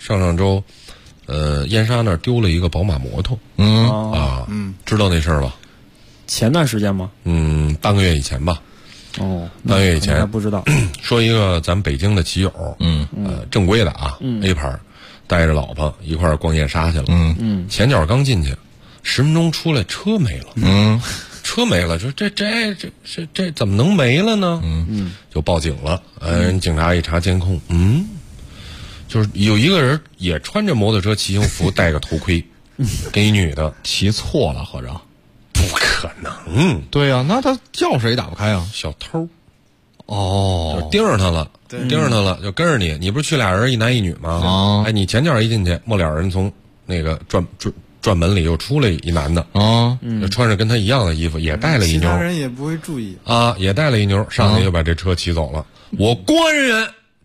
燕莎那儿丢了一个宝马摩托。 知道那事儿吧？ 前段时间吗？ 半个月以前吧。 半月以前还不知道。 说一个咱们北京的骑友，正规的啊，A 牌，带着老婆一块儿逛夜莎去了，前脚刚进去，10分钟出来车没了，车没了，说这怎么能没了呢？就报警了，警察一查监控，就是有一个人也穿着摩托车骑行服，戴个头盔，跟一女的骑错了，合着。 不可能， 对呀，那他钥匙也打不开啊。 小偷， 就盯着他了，就跟着你。你不是去俩人，一男一女吗？你前脚一进去，末了人从那个转门里又出来一男的，就穿着跟他一样的衣服，也带了一妞。 其他人也不会注意啊，也带了一妞，上来就把这车骑走了。我官人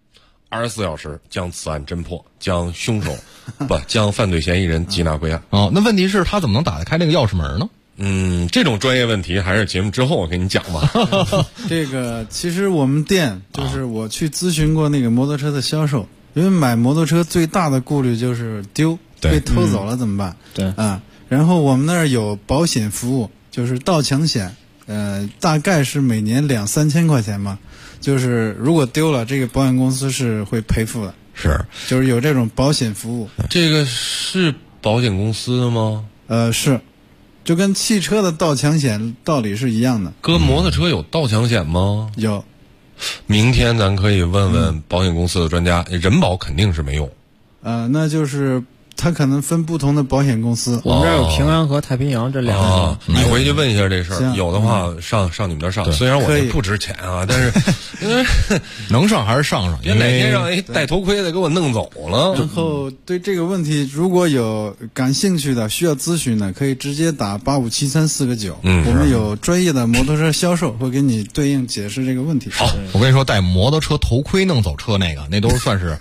24小时将此案侦破，将将犯罪嫌疑人缉拿归案。 那问题是他怎么能打得开那个钥匙门呢？ 这种专业问题还是节目之后我跟你讲吧。 这个其实我们店就是我去咨询过那个摩托车的销售，因为买摩托车最大的顾虑就是丢，被偷走了怎么办？ 对啊，然后我们那儿有保险服务，就是盗抢险，大概是每年2-3千块钱嘛，就是如果丢了，这个保险公司是会赔付的。 是， 就是有这种保险服务。 这个是保险公司的吗？ 是。就跟汽车的盗抢险道理是一样的。 哥，摩托车有盗抢险吗？ 有。 明天咱可以问问保险公司的专家，人保肯定是没有。 那就是它可能分不同的保险公司。 我们这儿有平安和太平洋这两个。 你回去问一下这事儿，有的话上你们这儿上。虽然我这不值钱啊，但是因为能上还是上。 别哪天让一戴头盔的给我弄走了。 然后对这个问题，如果有感兴趣的需要咨询的，可以直接打85734-9。我们有专业的摩托车销售会给你对应解释这个问题。 好，我跟你说，戴摩托车头盔弄走车那都算是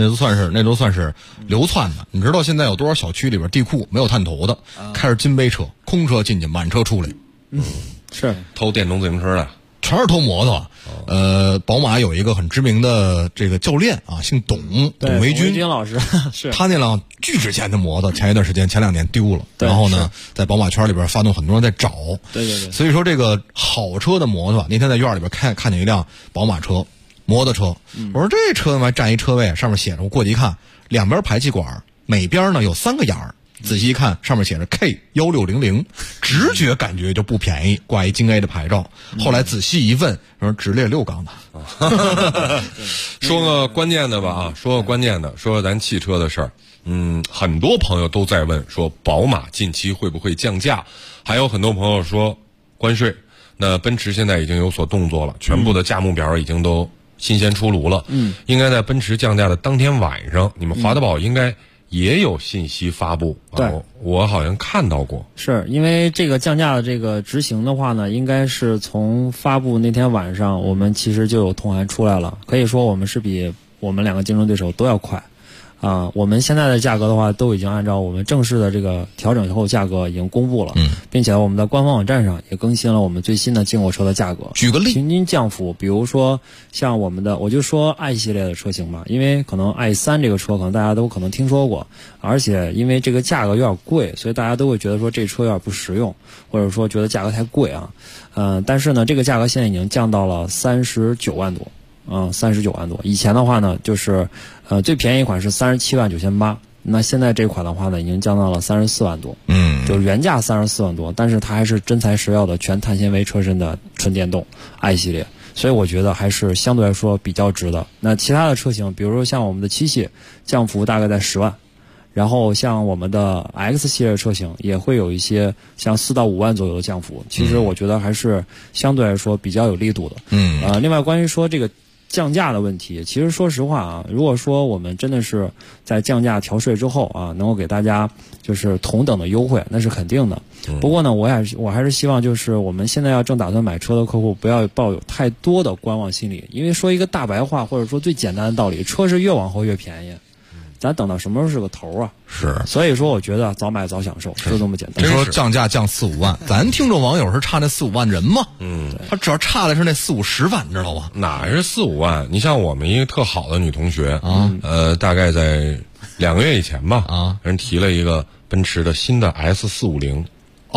流窜的。你知道现在有多少小区里边地库没有探头的，开着金杯车，空车进去，满车出来。 是偷电动自行车的， 全是偷摩托。宝马有一个很知名的这个教练啊，姓董维军老师，是他那辆巨值钱的摩托，前2年丢了，然后呢，在宝马圈里边发动很多人在找。 对。 所以说这个好车的摩托，那天在院里边看见一辆宝马车，摩托车，我说这车嘛占一车位，上面写着，我过去一看，两边排气管每边呢有3个眼儿。仔细一看，上面写着 K1600，直觉感觉就不便宜，挂一京 A 的牌照。后来仔细一问，说直列6缸的。 说个关键的吧说咱汽车的事儿。很多朋友都在问说宝马近期会不会降价，还有很多朋友说关税。那奔驰现在已经有所动作了，全部的价目表已经都新鲜出炉了。应该在奔驰降价的当天晚上，你们华德宝应该也有信息发布。 对， 我好像看到过。 是因为这个降价的这个执行的话呢，应该是从发布那天晚上，我们其实就有通函出来了。可以说我们是比我们2个竞争对手都要快。我们现在的价格的话，都已经按照我们正式的这个调整后价格已经公布了，并且我们的官方网站上也更新了我们最新的进口车的价格。 举个例， 平均降幅，比如说像我们的，我就说 i 系列的车型吧，因为可能 i3 这个车可能大家都可能听说过，而且因为这个价格有点贵，所以大家都会觉得说这车有点不实用，或者说觉得价格太贵啊。但是呢，这个价格现在已经降到了39万多。39万多。以前的话呢，就是最便宜一款是37.98万，那现在这款的话呢，已经降到了34万多。就是原价34万多，但是它还是真材实料的全碳纤维车身的纯电动 i 系列，所以我觉得还是相对来说比较值的。那其他的车型，比如说像我们的7系，降幅大概在10万。然后像我们的 X 系列车型也会有一些像4到5万左右的降幅，其实我觉得还是相对来说比较有力度的。另外关于说这个降价的问题，其实说实话啊，如果说我们真的是在降价调税之后啊，能够给大家就是同等的优惠，那是肯定的。不过呢，我还是希望就是我们现在正打算买车的客户不要抱有太多的观望心理，因为说一个大白话或者说最简单的道理，车是越往后越便宜。咱等到什么时候是个头啊？ 是， 所以说我觉得早买早享受，就这么简单。 你说降价降4-5万，咱听众网友是差那4-5万人吗？他只要差的是那40-50万，你知道吗？ 哪是4-5万？你像我们一个特好的女同学大概在2个月以前吧，人提了一个奔驰的新的 S450。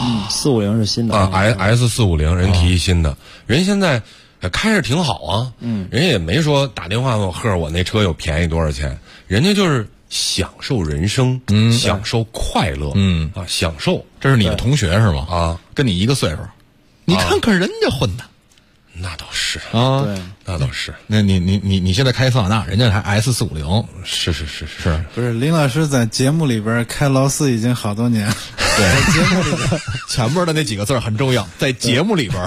450是新的啊 ，S450人提新的，人现在开着挺好啊，人也没说打电话问呵我那车有便宜多少钱，人家就是享受人生，享受快乐，享受。 这是你的同学是吗？ 啊， 跟你一个岁数，你看看人家混的。 那倒是啊， 对， 那倒是。 那你现在开桑塔纳，人家还 S450， 是。 不是林老师在节目里边开劳斯已经好多年， 对，在节目里边前面的那几个字很重要，在节目里边。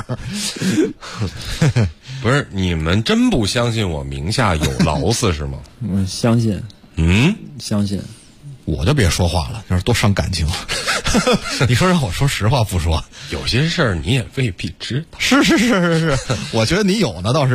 不是你们真不相信我名下有劳斯是吗？ 相信，相信。 我就别说话了，就是多伤感情。你说让我说实话不说， 有些事儿你也未必知道。 是，我觉得你有呢，倒是。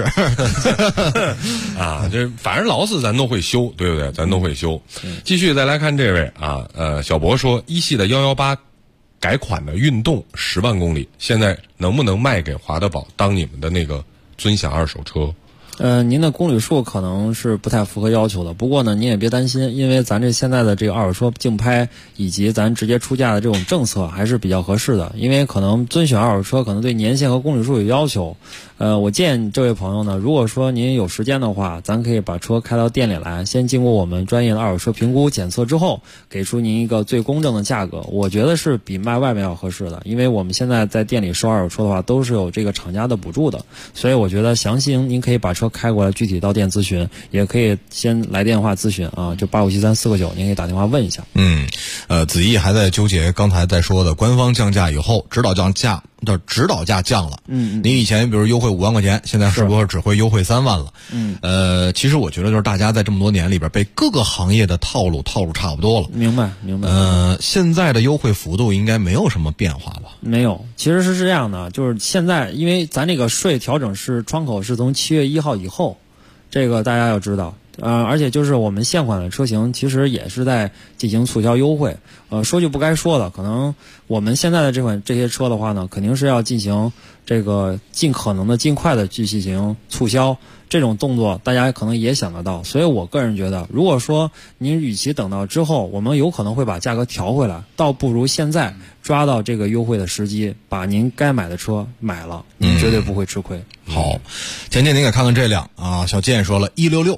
啊，这反正劳斯咱都会修，对不对？咱都会修。继续再来看这位啊，小博说一系的118改款的运动10万公里，现在能不能卖给华德宝当你们的那个尊享二手车？ 您的公里数可能是不太符合要求的，不过呢，您也别担心，因为咱这现在的这个二手车竞拍以及咱直接出价的这种政策还是比较合适的，因为可能遵循二手车可能对年限和公里数有要求。我建议这位朋友呢，如果说您有时间的话，咱可以把车开到店里来，先经过我们专业的二手车评估检测之后，给出您一个最公正的价格，我觉得是比卖外面要合适的，因为我们现在在店里收二手车的话，都是有这个厂家的补助的，所以我觉得详情您可以把车开过来，具体到店咨询，也可以先来电话咨询啊，就8573-4个9，您可以打电话问一下。 子毅还在纠结刚才在说的官方降价以后，指导价降了。你以前比如优惠5万块钱，现在是不是只会优惠3万了？其实我觉得就是大家在这么多年里边被各个行业的套路差不多了。 明白。 现在的优惠幅度应该没有什么变化吧？ 没有，其实是这样的，就是现在因为咱这个税调整是窗口是从7月1号以后，这个大家要知道。而且就是我们现款的车型其实也是在进行促销优惠。说句不该说的，可能我们现在的这些车的话呢，肯定是要进行这个尽可能的尽快的去进行促销，这种动作大家可能也想得到。所以我个人觉得，如果说您与其等到之后，我们有可能会把价格调回来，倒不如现在抓到这个优惠的时机，把您该买的车买了，您绝对不会吃亏。 好，前您给看看这辆啊，小健说了166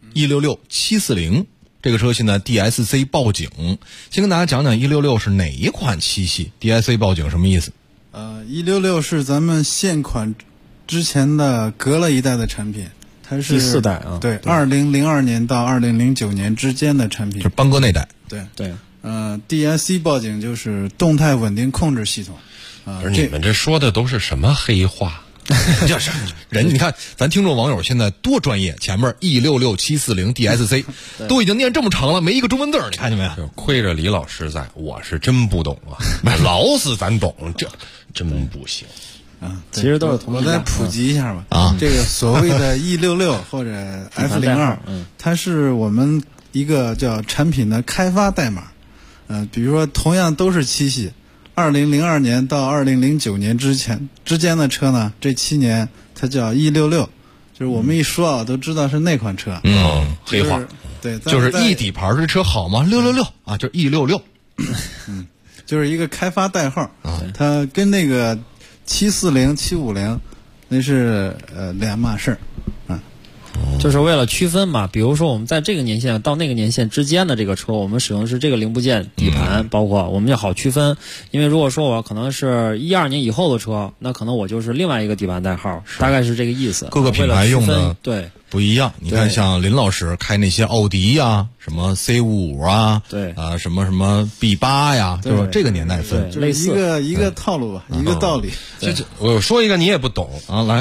740这个车现在 DSC 报警，先跟大家讲讲166是哪一款七系 ，DSC 报警什么意思 ？166是咱们现款之前的隔了一代的产品，它是第4代啊， 对，2002年到2009年之间的产品， 是邦哥那代。 对。DSC 报警就是动态稳定控制系统。 你们这说的都是什么黑话？ 就是人，你看咱听众网友现在多专业，前面166 740 DSC 都已经念这么长了，没一个中文字儿，你看见没有？ 亏着李老师在，我是真不懂啊。劳斯咱懂，这真不行其实都是同我再普及一下吧。这个所谓的166或者 F02，它是我们一个叫产品的开发代码。比如说同样都是七系，2002年到2009年之间的车呢，这7年它叫166，就是我们一说都知道是那款车。 黑话。 对， 就是一底盘这车好吗？666啊，就是166。 就是一个开发代号它跟那个740、750那是两码事儿。 就是为了区分嘛，比如说我们在这个年限到那个年限之间的这个车，我们使用的是这个零部件、底盘，包括我们要好区分。因为如果说我可能是12年以后的车，那可能我就是另外一个底盘代号，大概是这个意思。 各个品牌用的对不一样。你看，像林老师开那些奥迪呀，什么 C55啊， 对啊，什么 B8呀，就是这个年代分， 类似一个套路吧，一个道理。 我说一个你也不懂啊，来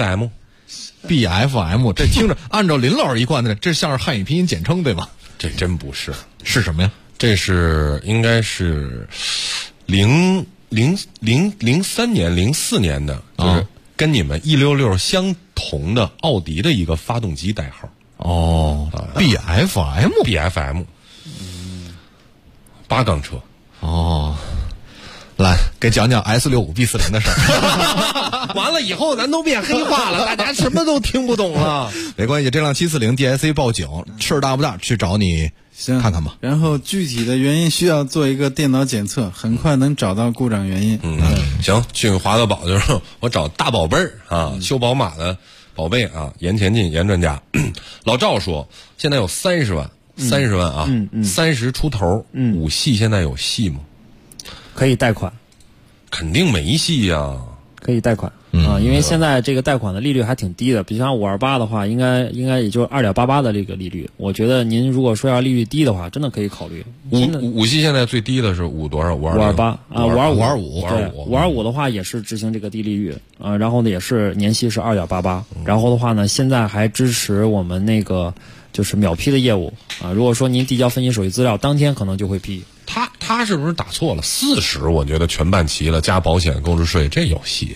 BFM， 这听着按照林老师一贯的，这像是汉语拼音简称对吧？ 这真不是， 是什么呀？ 这是应该是03年、04年的，就是跟你们166相同的奥迪的一个发动机代号。 BFM， 8缸车。 来给讲讲 S65B40 的事儿。 完了以后咱都变黑化了，大家什么都听不懂了。 没关系，这辆740 DSA 报警，事儿大不大？去找你看看吧。 然后具体的原因需要做一个电脑检测，很快能找到故障原因。 行，去华德宝就是我找大宝贝儿啊，修宝马的宝贝啊，严前进，严专家。老赵说，现在有30万啊，30出头，5系现在有戏吗？ 可以贷款。 肯定没戏呀， 可以贷款啊，因为现在这个贷款的利率还挺低的，比如像528的话，应该也就2.88的这个利率。我觉得您如果说要利率低的话，真的可以考虑。 五系现在最低的是多少？528 啊，525。对 ，525 的话也是执行这个低利率啊，然后呢也是年息是2.88，然后的话呢，现在还支持我们那个就是秒批的业务啊。如果说您递交分期手续资料，当天可能就会批。 他是不是打错了？40，我觉得全办齐了，加保险、购置税，这有戏。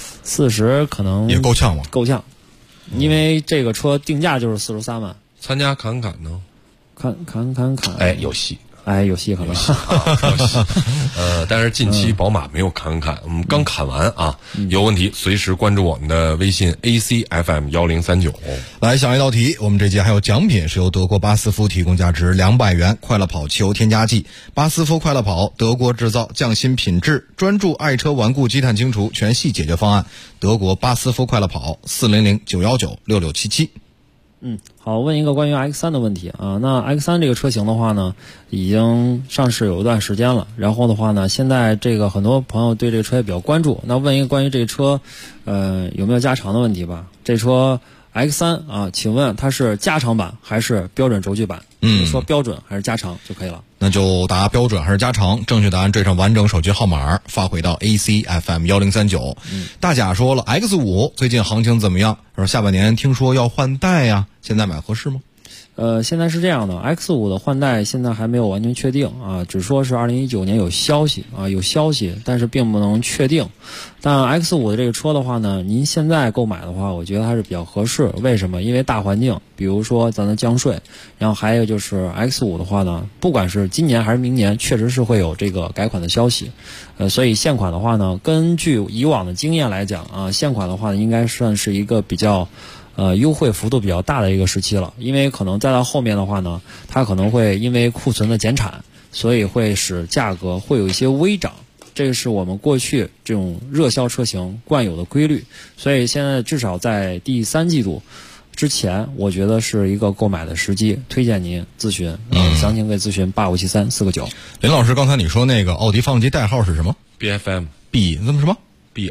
40可能也够呛吗？ 够呛，因为这个车定价就是43万。 参加侃侃呢？ 侃， 哎，有戏。 有戏可能。 但是近期宝马没有侃，我们刚侃完啊，有问题随时关注我们的微信 ACFM1039。 来，下一道题，我们这节还有奖品，是由德国巴斯夫提供价值200元快乐跑汽油添加剂。巴斯夫快乐跑，德国制造，匠心品质，专注爱车顽固积碳清除全系解决方案。德国巴斯夫快乐跑，400-919-6677。 好，问一个关于 X3 的问题啊。那 X3 这个车型的话呢，已经上市有一段时间了。然后的话呢，现在这个很多朋友对这个车也比较关注。那问一个关于这个车，有没有加长的问题吧？这车 X3 啊，请问它是加长版还是标准轴距版？说标准还是加长就可以了。 那就答标准还是加长，正确答案缀上完整手机号码发回到 ACFM1039。大甲说了 X5 最近行情怎么样？说下半年听说要换代呀，现在买合适吗？ 现在是这样的 ，X5 的换代现在还没有完全确定啊，只说是2019年有消息，但是并不能确定。但 X5 的这个车的话呢，您现在购买的话，我觉得还是比较合适。为什么？因为大环境，比如说咱的降税，然后还有就是 X5 的话呢，不管是今年还是明年，确实是会有这个改款的消息。所以现款的话呢，根据以往的经验来讲啊，现款的话呢，应该算是一个比较优惠幅度比较大的一个时期了，因为可能再到后面的话呢，它可能会因为库存的减产，所以会使价格会有一些微涨，这个是我们过去这种热销车型惯有的规律，所以现在至少在第3季度之前，我觉得是一个购买的时机，推荐您咨询，详情可以咨询8573-4个9。 林老师，刚才你说那个奥迪发动机代号是什么 ？BFM。 那么什么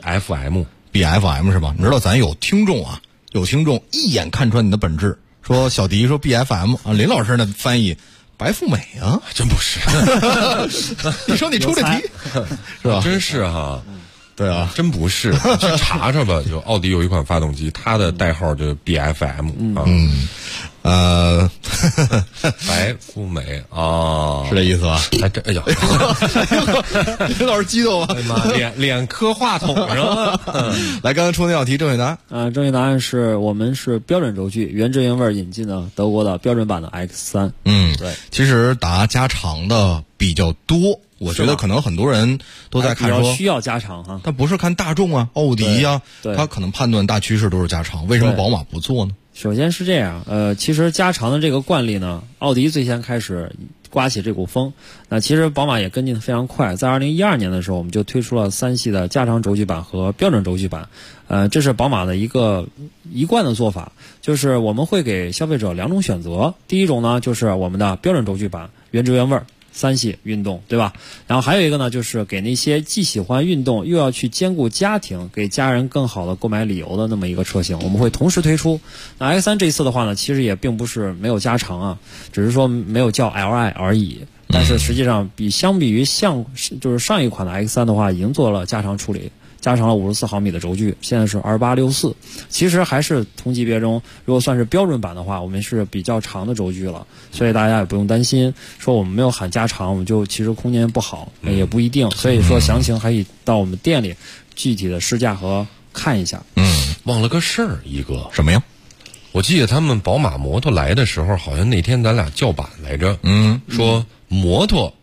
？BFM 是吧？你知道咱有听众一眼看穿你的本质，说小迪说 BFM 啊，林老师的翻译白富美啊， 真不是。 你说你出这题是吧？ 真是哈。 对啊， 真不是，去查查吧。就奥迪有一款发动机，它的代号就 BFM 啊。白富美啊， 是这意思吧？ 哎呀， 林老师激动啊！ 哎妈，脸磕话筒上了。 来，刚才出那道题，正确答案。正确答案是我们是标准轴距，原汁原味引进的德国的标准版的 X3。对， 其实答加长的比较多。我觉得可能很多人都在看说需要加长哈， 他不是看大众啊、奥迪呀，他可能判断大趋势都是加长，为什么宝马不做呢？ 首先是这样，其实加长的这个惯例呢，奥迪最先开始刮起这股风，那其实宝马也跟进的非常快，在2012年的时候，我们就推出了3系的加长轴距版和标准轴距版，这是宝马的一个一贯的做法，就是我们会给消费者2种选择，第一种呢就是我们的标准轴距版，原汁原味3系运动，对吧？然后还有一个呢，就是给那些既喜欢运动又要去兼顾家庭，给家人更好的购买理由的那么一个车型，我们会同时推出。那 X3 这一次的话呢，其实也并不是没有加长啊，只是说没有叫 Li 而已。但是实际上相比于就是上一款的 X3 的话，已经做了加长处理。加长了54毫米的轴距，现在是2864，其实还是同级别中，如果算是标准版的话，我们是比较长的轴距了，所以大家也不用担心，说我们没有喊加长，我们就其实空间不好，也不一定，所以说详情可以到我们店里具体的试驾和看一下。 忘了个事儿，一个什么呀？ 我记得他们宝马摩托来的时候，好像那天咱俩叫板来着，说摩托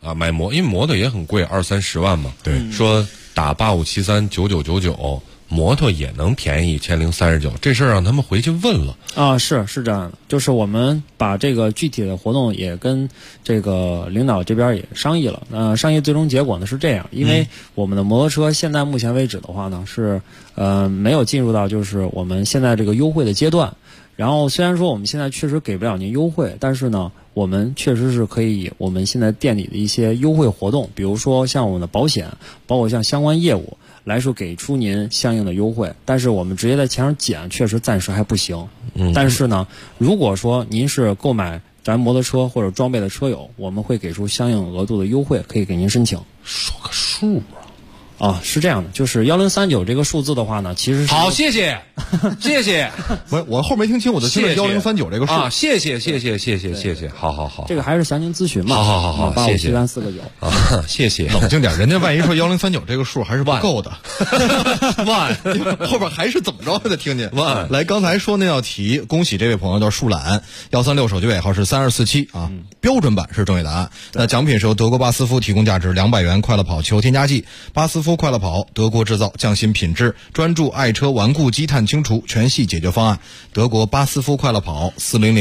啊，买因为摩托也很贵，20-30万嘛。 对， 说打85739999，摩托也能便宜1039，这事儿让他们回去问了啊，是这样的，就是我们把这个具体的活动也跟这个领导这边也商议了。商议最终结果呢是这样，因为我们的摩托车现在目前为止的话呢是没有进入到就是我们现在这个优惠的阶段。然后虽然说我们现在确实给不了您优惠，但是呢，我们确实是可以以我们现在店里的一些优惠活动，比如说像我们的保险，包括像相关业务来说给出您相应的优惠。但是我们直接在钱上减，确实暂时还不行。但是呢，如果说您是购买咱摩托车或者装备的车友，我们会给出相应额度的优惠，可以给您申请。 说个数啊，是这样的，就是1039这个数字的话呢，其实是好，谢谢，谢谢。 不是，我后没听清，我就听着1039这个数啊，谢谢，好， 这个还是详情咨询嘛。 好，谢谢 857349 啊，谢谢。 冷静点，人家万一说1039这个数还是不够的， 万后边还是怎么着还得听见万。来，刚才说那道题，恭喜这位朋友叫树懒136，手机尾号是3247啊，标准版是正确答案。那奖品是由德国巴斯夫提供价值200元快乐跑球添加剂，巴斯夫快乐跑，德国制造，匠心品质，专注爱车顽固积碳清除全系解决方案。德国巴斯夫快乐跑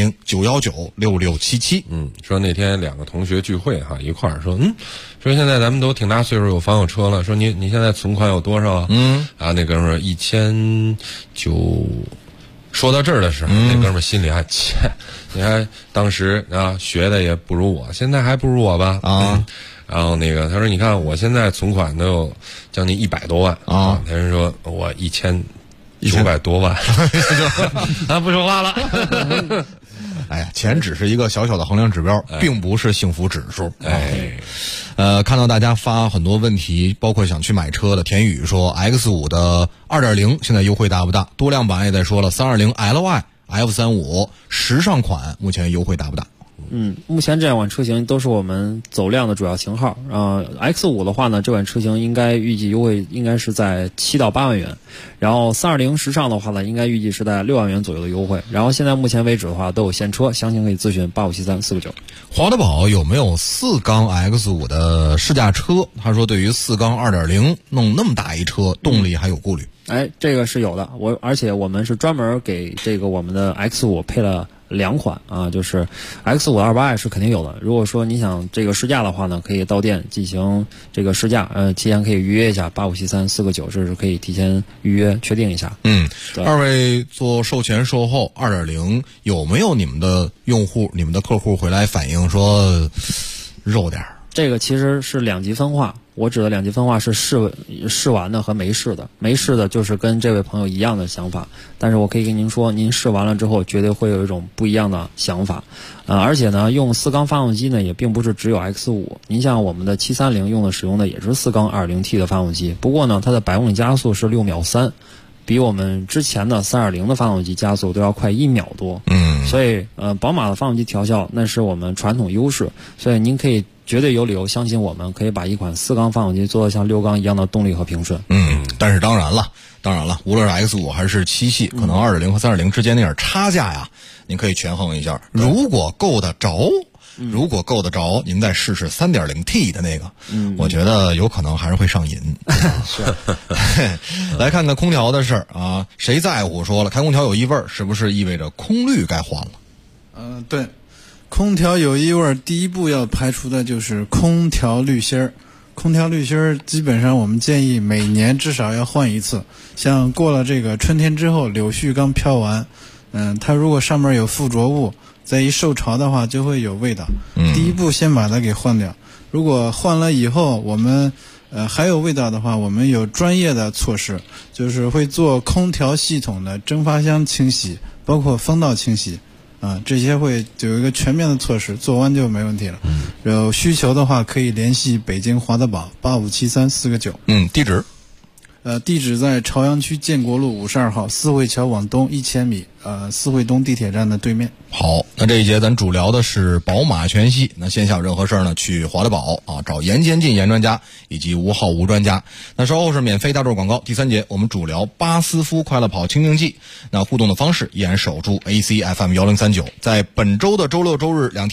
400-919-6677。 说那天2个同学聚会哈，一块儿说，说现在咱们都挺大岁数，有房有车了，说你现在存款有多少啊？那哥们儿1900。说到这儿的时候，那哥们儿心里还切，你看当时啊学的也不如我，现在还不如我吧啊。然后他说你看我现在存款都有将近100多万啊，他是说我1900多万，啊不说话了。 哎呀，钱只是一个小小的衡量指标，并不是幸福指数。看到大家发很多问题，包括想去买车的。田宇说 X5 的 2.0 现在优惠大不大？多量版也在说了 320Ly F35 时尚款目前优惠大不大？ 目前这两款车型都是我们走量的主要型号。X5 的话呢，这款车型应该预计优惠应该是在7到8万元，然后320时尚的话呢，应该预计是在6万元左右的优惠。然后现在目前为止的话都有现车，详情可以咨询8573-499。 华德宝有没有4缸 X5 的试驾车？他说对于4缸 2.0 弄那么大一车，动力还有顾虑。 这个是有的，而且我们是专门给这个我们的 X5 配了2款啊，就是 X5 28i 是肯定有的。如果说你想这个试驾的话呢，可以到店进行这个试驾，提前可以预约一下8573-499，这是可以提前预约确定一下。 二位做售前售后 2.0 有没有你们的用户、你们的客户回来反映说肉点儿？ 这个其实是2级分化，我指的2级分化是试完的和没试的。没试的就是跟这位朋友一样的想法，但是我可以跟您说，您试完了之后绝对会有一种不一样的想法。而且呢，用4缸发动机呢也并不是只有 X5， 您像我们的730使用的也是4缸 2.0T 的发动机，不过呢它的百公里加速是6秒3，比我们之前的320的发动机加速都要快1秒多。所以宝马的发动机调校那是我们传统优势，所以您可以绝对有理由相信我们可以把一款4缸发动机做到像6缸一样的动力和平顺。 但是当然了，无论是 X5 还是7系，可能2.0和3.0之间那点差价呀，您可以权衡一下。如果够得着，您再试试 3.0T 的那个，我觉得有可能还是会上瘾。来看看空调的事儿啊，谁在乎？说了，开空调有异味，是不是意味着空滤该换了？ 对。空调有异味，第一步要排除的就是空调滤芯儿。空调滤芯儿基本上我们建议每年至少要换一次。像过了这个春天之后，柳絮刚飘完，它如果上面有附着物，再一受潮的话就会有味道。第一步先把它给换掉。如果换了以后我们还有味道的话，我们有专业的措施，就是会做空调系统的蒸发箱清洗，包括风道清洗。这些会有一个全面的措施，做完就没问题了。有需求的话可以联系北京华德宝8573-499。 地址地址在朝阳区建国路52号四惠桥往东1000米，四惠东地铁站的对面。 好，那这一节咱主聊的是宝马全系。那线下有任何事儿呢，去华德宝啊，找严监进严专家以及吴浩吴专家。那稍后是免费大众广告。第3节我们主聊巴斯夫快乐跑清净剂。那互动的方式依然守住 ACFM 1039，在本周的周六周日2天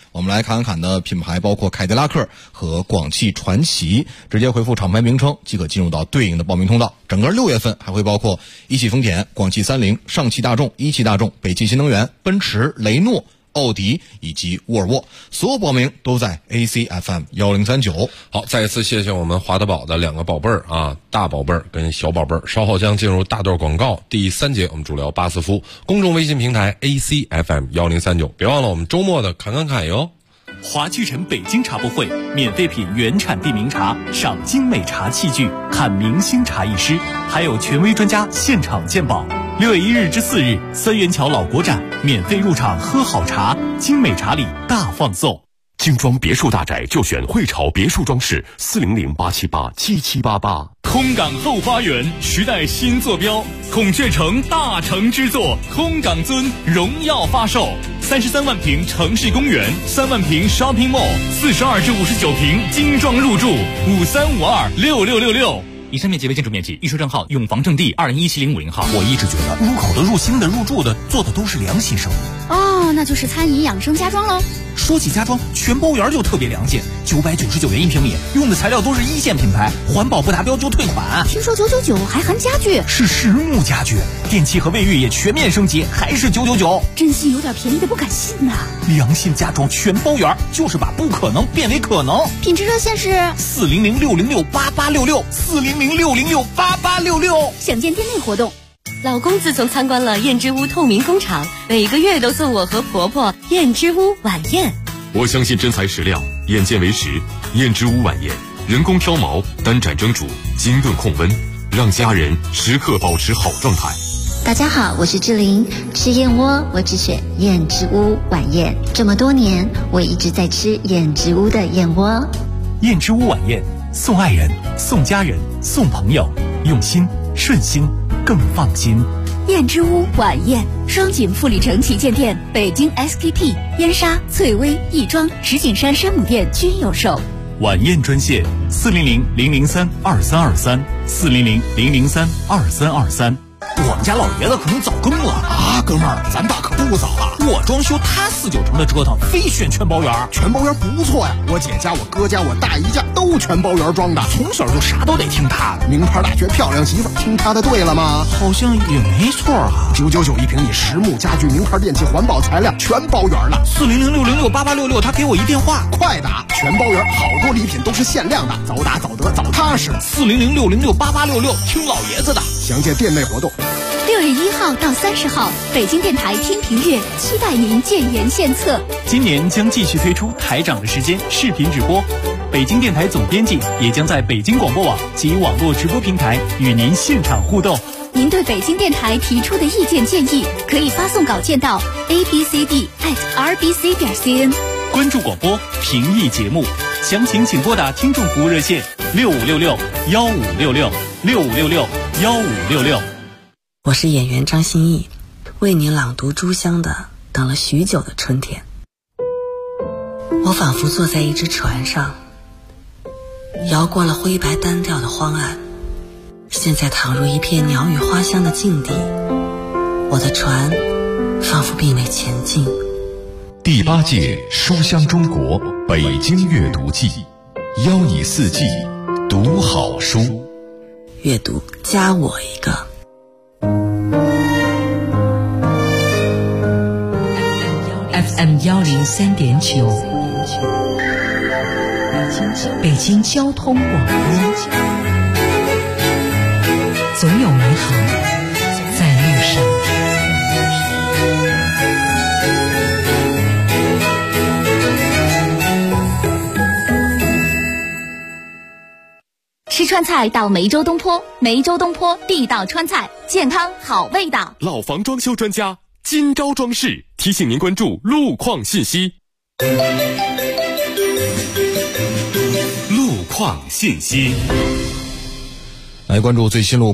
我们来看的品牌包括凯迪拉克和广汽传祺，直接回复厂牌名称即可进入到对应的报名通道。整个6月份还会包括一汽丰田、广汽三菱、上汽大众、一汽大众、北汽新能源、奔驰、雷诺、奥迪以及沃尔沃，所有报名都在 ACFM 1039。 好，再一次谢谢我们华德宝的2个宝贝儿啊，大宝贝儿跟小宝贝儿。稍后将进入大段广告，第3节我们主聊巴斯夫。公众微信平台 ACFM 1039，别忘了我们周末的侃哟。 华聚城北京茶博会，免费品原产地名茶，赏精美茶器具，看明星茶艺师，还有权威专家现场鉴宝。6月1日至4日，三元桥老国展，免费入场喝好茶，精美茶礼大放送。 精装别墅大宅就选汇潮别墅装饰，400-878-7788。 空港后花园，时代新坐标，孔雀城大成之作，空港尊荣耀发售，33万平城市公园，3万平 shopping mall，42至59平精装入住，53526666。以上面积为建筑面积，预售账号永房正地2017050号。 我一直觉得入口的、入心的、入住的做的都是良心生意。 哦，那就是餐饮养生家装喽。 说起家装，全包园就特别良心，999元1平米，用的材料都是1线品牌，环保不达标就退款。 听说999还含家具， 是实木家具，电器和卫浴也全面升级，还是999。 真心有点便宜的不敢信呐。 良心家装全包园，就是把不可能变为可能。 品质热线是 400-606-8866，400-606-8866。 详见店内活动。 老公自从参观了燕之屋透明工厂，每个月都送我和婆婆燕之屋晚宴。 我相信真材实料，眼见为实。燕之屋晚宴，人工挑毛，单盏蒸煮，精炖控温，让家人时刻保持好状态。 大家好，我是志玲，吃燕窝我只选燕之屋晚宴。这么多年，我一直在吃燕之屋的燕窝。 燕之屋晚宴，送爱人，送家人，送朋友，用心顺心更放心。 燕之屋晚宴，双井富里城旗舰店、北京 SKP、燕莎、翠微、亦庄、石景山山姆店均有售。 晚宴专线400-003-2323，400-003-2323。 我们家老爷子可能早更了啊，哥们儿，咱爸可不早了。我装修，他4、9成的折腾，非选全包园。全包园不错呀，我姐家、我哥家、我大姨家都全包园装的，从小就啥都得听他的。名牌大学漂亮媳妇，听他的对了吗？好像也没错啊。999一平米，实木家具、名牌电器、环保材料，全包园了。400-606-8866，他给我一电话，快打！全包园，好多礼品都是限量的，早打早得早踏实。400-606-8866，听老爷子的。详见店内活动。 6月1号到30号，北京电台天平月，期待您建言献策。 今年将继续推出台长的时间视频直播，北京电台总编辑也将在北京广播网及网络直播平台与您现场互动。 您对北京电台提出的意见建议，可以发送稿件到 abcd@rbc.cn。 关注广播，评议节目，详情请拨打听众服务热线6566-1566，6566-1566。 我是演员张歆艺，为你朗读朱湘的《等了许久的春天》。我仿佛坐在一只船上，摇过了灰白单调的荒岸，现在躺入一片鸟语花香的境地，我的船仿佛并未前进。 第8届书香中国北京阅读季，邀你4季读好书。 阅读加我一个。FM 103.9，北京交通广播，总有美好在路上。 吃川菜到梅州东坡，梅州东坡地道川菜，健康好味道。 老房装修专家金招装饰提醒您关注路况信息。路况信息， 来关注最新路况。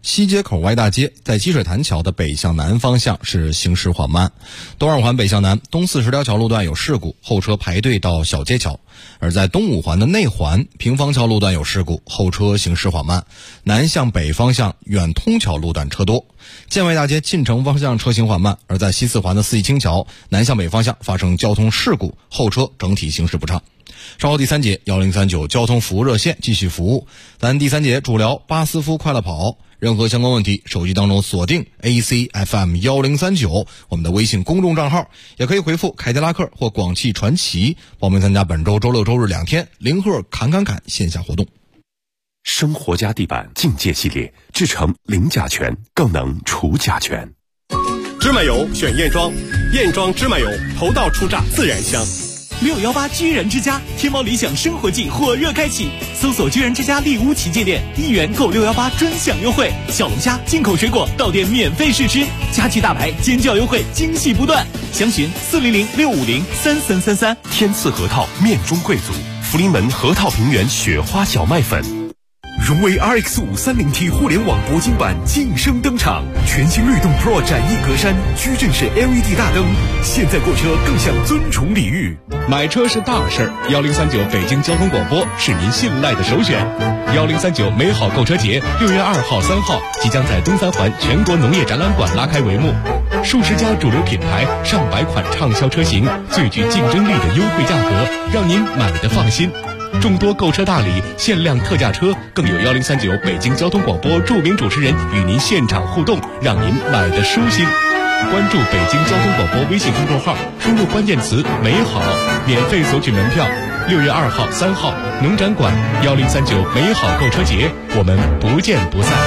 西街口外大街在积水潭桥的北向南方向是行驶缓慢，东二环北向南东40条桥路段有事故，后车排队到小街桥；而在东五环的内环平房桥路段有事故，后车行驶缓慢，南向北方向远通桥路段车多。建外大街进城方向车行缓慢，而在西四环的四季青桥南向北方向发生交通事故，后车整体行驶不畅。稍后第3节1039交通服务热线继续服务，咱第3节主聊巴斯夫快乐跑。任何相关问题，手机当中锁定 ACFM1039 我们的微信公众账号，也可以回复凯迪拉克或广汽传祺报名参加本周周六周日2天零赫侃线下活动。 生活家地板境界系列，制成零甲醛，更能除甲醛。 芝麻油选燕庄，燕庄芝麻油头道出榨自然香。 618居然之家天猫理想生活季火热开启，搜索居然之家丽屋旗舰店，1元购618专享优惠，小龙虾、进口水果到店免费试吃，家具大牌尖叫优惠，惊喜不断。详询400-650-3333。 天赐核桃面中贵族，福临门核桃平原雪花小麦粉。 荣威 RX530T 互联网铂金版晋升登场，全新律动 Pro 展翼格栅，矩阵式 LED 大灯，现在过车更像尊崇礼遇。 买车是大事儿，1039北京交通广播是您信赖的首选。1039美好购车节6月2号、3号即将在东三环全国农业展览馆拉开帷幕，数十家主流品牌、上百款畅销车型，最具竞争力的优惠价格，让您买得放心。众多购车大礼、限量特价车，更有1039北京交通广播著名主持人与您现场互动，让您买得舒心。关注北京交通广播微信公众号，输入关键词美好，免费索取门票。6月2号、3号农展馆1039美好购车节，我们不见不散。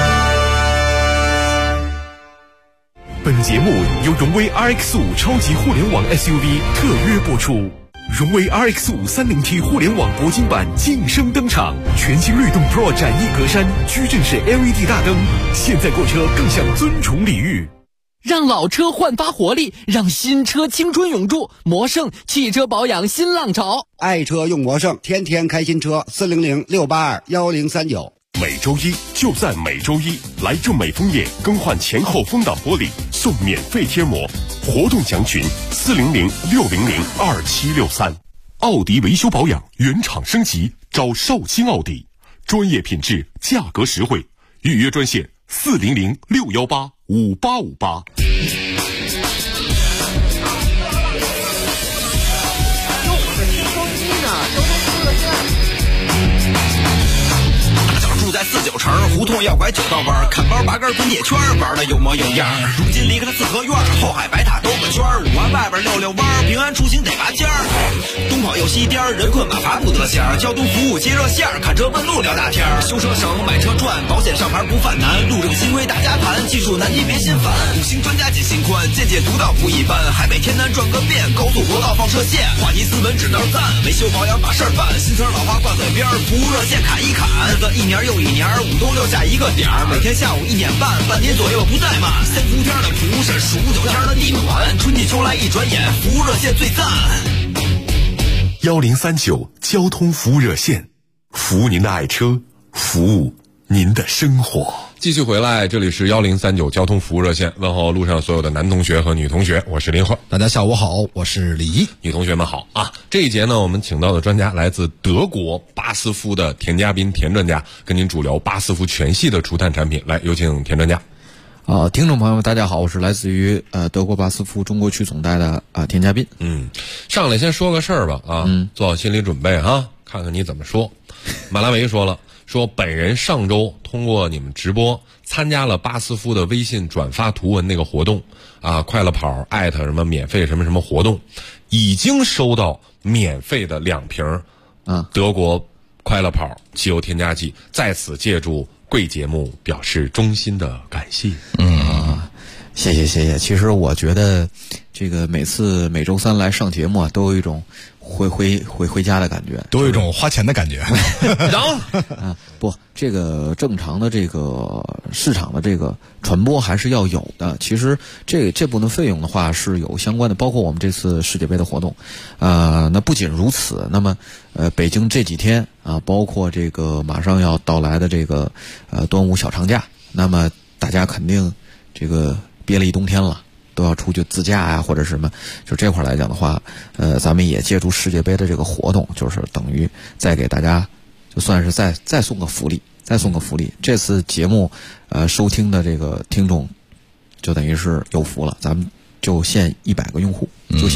本节目由荣威 RX5 超级互联网 SUV 特约播出。荣威 RX530T 互联网铂金版晋升登场，全新律动 Pro 展翼格栅，矩阵式 LED 大灯，现在过车更像尊崇礼遇。 让老车焕发活力，让新车青春永驻。魔盛汽车保养新浪潮， 爱车用魔盛，天天开新车，400-682-1039。 每周一就在每周一，来正美枫叶更换前后风挡玻璃送免费贴膜，活动详询400-600-2763。奥迪维修保养原厂升级，找绍兴奥迪，专业品质，价格实惠，预约专线400-618-5858。 住在49城胡同要拐9道弯，看包拔根滚铁圈，玩的有模有样。如今离开了四合院，后海白塔兜个圈，5环外边溜弯，平安出行得拔尖儿。东跑又西颠，人困马乏不得闲。交通服务接热线，看车问路聊大天。修车省，买车赚，保险上牌不犯难。路上新规大家谈，技术难题别心烦。5星专家解心宽，见解独到不一般。海北天南转个遍，高速国道放车线，话题斯文指道赞，维修保养把事儿办。新车老花挂嘴边，服务热线砍一砍。日子一年又一年，5冬6夏一个点儿，每天下午1点半，半年左右不怠慢。3伏天的服务是数9天的地暖，春季秋来一转眼，服务热线最赞。 1039交通服务热线，服务您的爱车，服务您的生活。 继续回来，这里是1039交通服务热线，问候路上所有的男同学和女同学，我是林鹤。 大家下午好，我是李一。 女同学们好啊！这一节呢，我们请到的专家来自德国巴斯夫的田家斌田专家，跟您主聊巴斯夫全系的除碳产品。来，有请田专家。 听众朋友们，大家好，我是来自于德国巴斯夫中国区总代的田家斌。 上来先说个事儿吧做好心理准备啊，看看你怎么说。马拉维说了，说本人上周通过你们直播参加了巴斯夫的微信转发图文那个活动快乐跑艾特什么免费什么什么活动，已经收到免费的2瓶德国快乐跑汽油添加剂，在此借助贵节目表示衷心的感谢。 谢谢。其实我觉得这个每周3来上节目都有一种回家的感觉， 都有一种花钱的感觉。 不，这个正常的这个市场的这个传播还是要有的。其实这部分费用的话是有相关的，包括我们这次世界杯的活动。那不仅如此，那么北京这几天包括这个马上要到来的这个端午小长假，那么大家肯定这个憋了一冬天了，都要出去自驾啊或者什么，就这块来讲的话，咱们也借助世界杯的这个活动，就是等于再给大家就算是再送个福利，这次节目收听的这个听众就等于是有福了，咱们就限100个用户，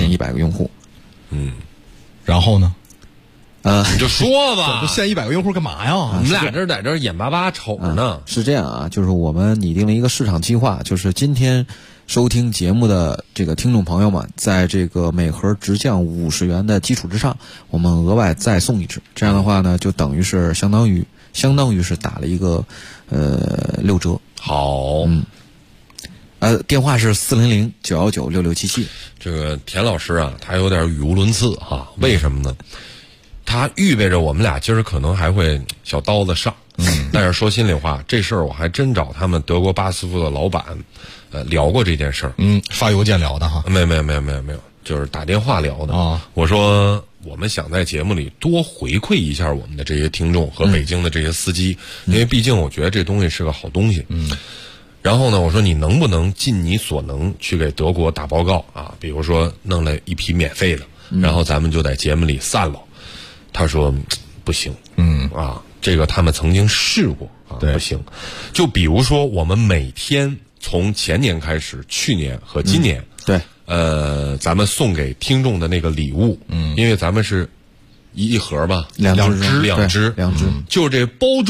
然后呢？ 你就说吧， 限100个用户干嘛呀？ 我们俩在这眼巴巴瞅着呢。 是这样啊，就是我们拟定了一个市场计划，就是今天收听节目的这个听众朋友们，在这个每盒直降50元的基础之上，我们额外再送一支。这样的话呢，就等于是相当于是打了一个6折。 好， 电话是400-919-6677。 这个田老师啊，他有点语无伦次哈，为什么呢？他预备着我们俩今儿可能还会小刀子上，但是说心里话，这事儿我还真找他们德国巴斯夫的老板，聊过这件事儿。 发邮件聊的哈？ 没有，就是打电话聊的啊。我说我们想在节目里多回馈一下我们的这些听众和北京的这些司机，因为毕竟我觉得这东西是个好东西。然后呢，我说你能不能尽你所能去给德国打报告啊？比如说弄了一批免费的，然后咱们就在节目里散了。他说不行，这个他们曾经试过啊，不行。就比如说我们每天从前年开始，去年和今年，咱们送给听众的那个礼物，因为咱们是一盒吧，两只，就这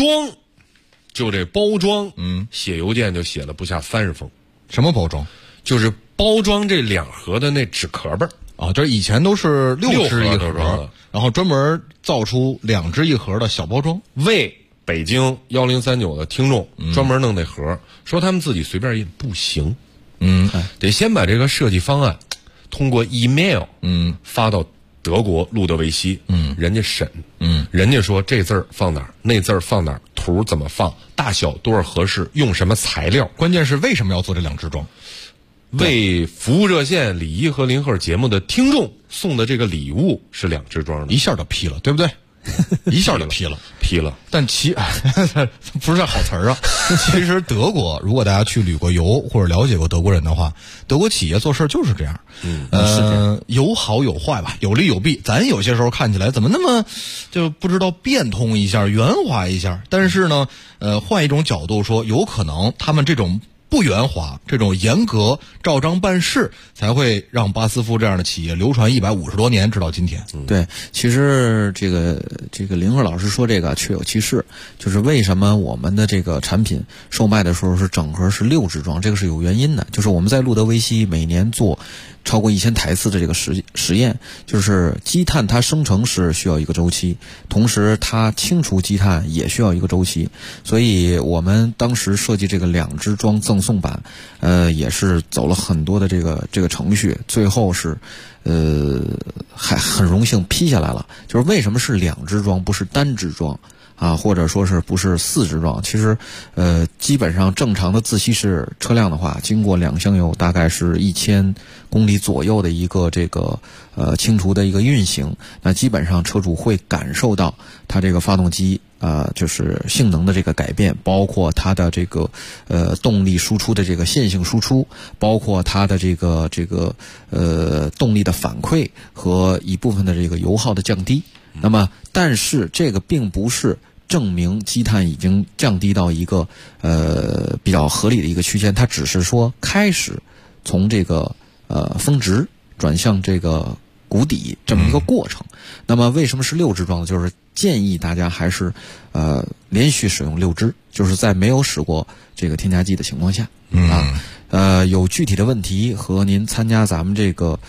包装，写邮件就写了不下30封。 什么包装？ 就是包装这2盒的那纸壳儿啊，就是以前都是6只一盒，然后专门造出2只一盒的小包装， 为北京1039的听众专门弄那盒，说他们自己随便印不行，得先把这个设计方案通过 email 发到德国路德维希，人家审，人家说这字儿放哪儿，那字儿放哪儿，图怎么放，大小多少合适，用什么材料， 关键是为什么要做这2只装？ 为服务热线李一和林鹤节目的听众送的这个礼物是2只装的， 一下就批了，对不对？一下就批了。但不是好词儿啊。其实德国，如果大家去旅过游或者了解过德国人的话，德国企业做事就是这样。有好有坏吧，有利有弊。咱有些时候看起来怎么那么就不知道变通一下、圆滑一下，但是呢，换一种角度说，有可能他们这种不圆滑，这种严格照章办事，才会让巴斯夫这样的企业流传150多年，直到今天。 对，其实这个林鹤老师说这个确有其事，就是为什么我们的这个产品售卖的时候是整盒是6只装，这个是有原因的。就是我们在路德维希每年做超过1000台次的这个实验，就是积碳它生成是需要一个周期，同时它清除积碳也需要一个周期，所以我们当时设计这个2只装赠送版，也是走了很多的这个程序，最后是还很荣幸批下来了。就是为什么是2只装不是单只装啊，或者说是不是4只装？其实基本上正常的自吸式车辆的话，经过2箱油大概是1000公里左右的一个这个清除的一个运行，那基本上车主会感受到它这个发动机就是性能的这个改变，包括它的这个动力输出的这个线性输出，包括它的这个动力的反馈和一部分的这个油耗的降低。那么但是这个并不是证明积碳已经降低到一个比较合理的一个区间，它只是说开始从这个峰值转向这个谷底这么一个过程。那么为什么是6只装呢？就是建议大家还是连续使用6只，就是在没有使过这个添加剂的情况下有具体的问题和您参加咱们这个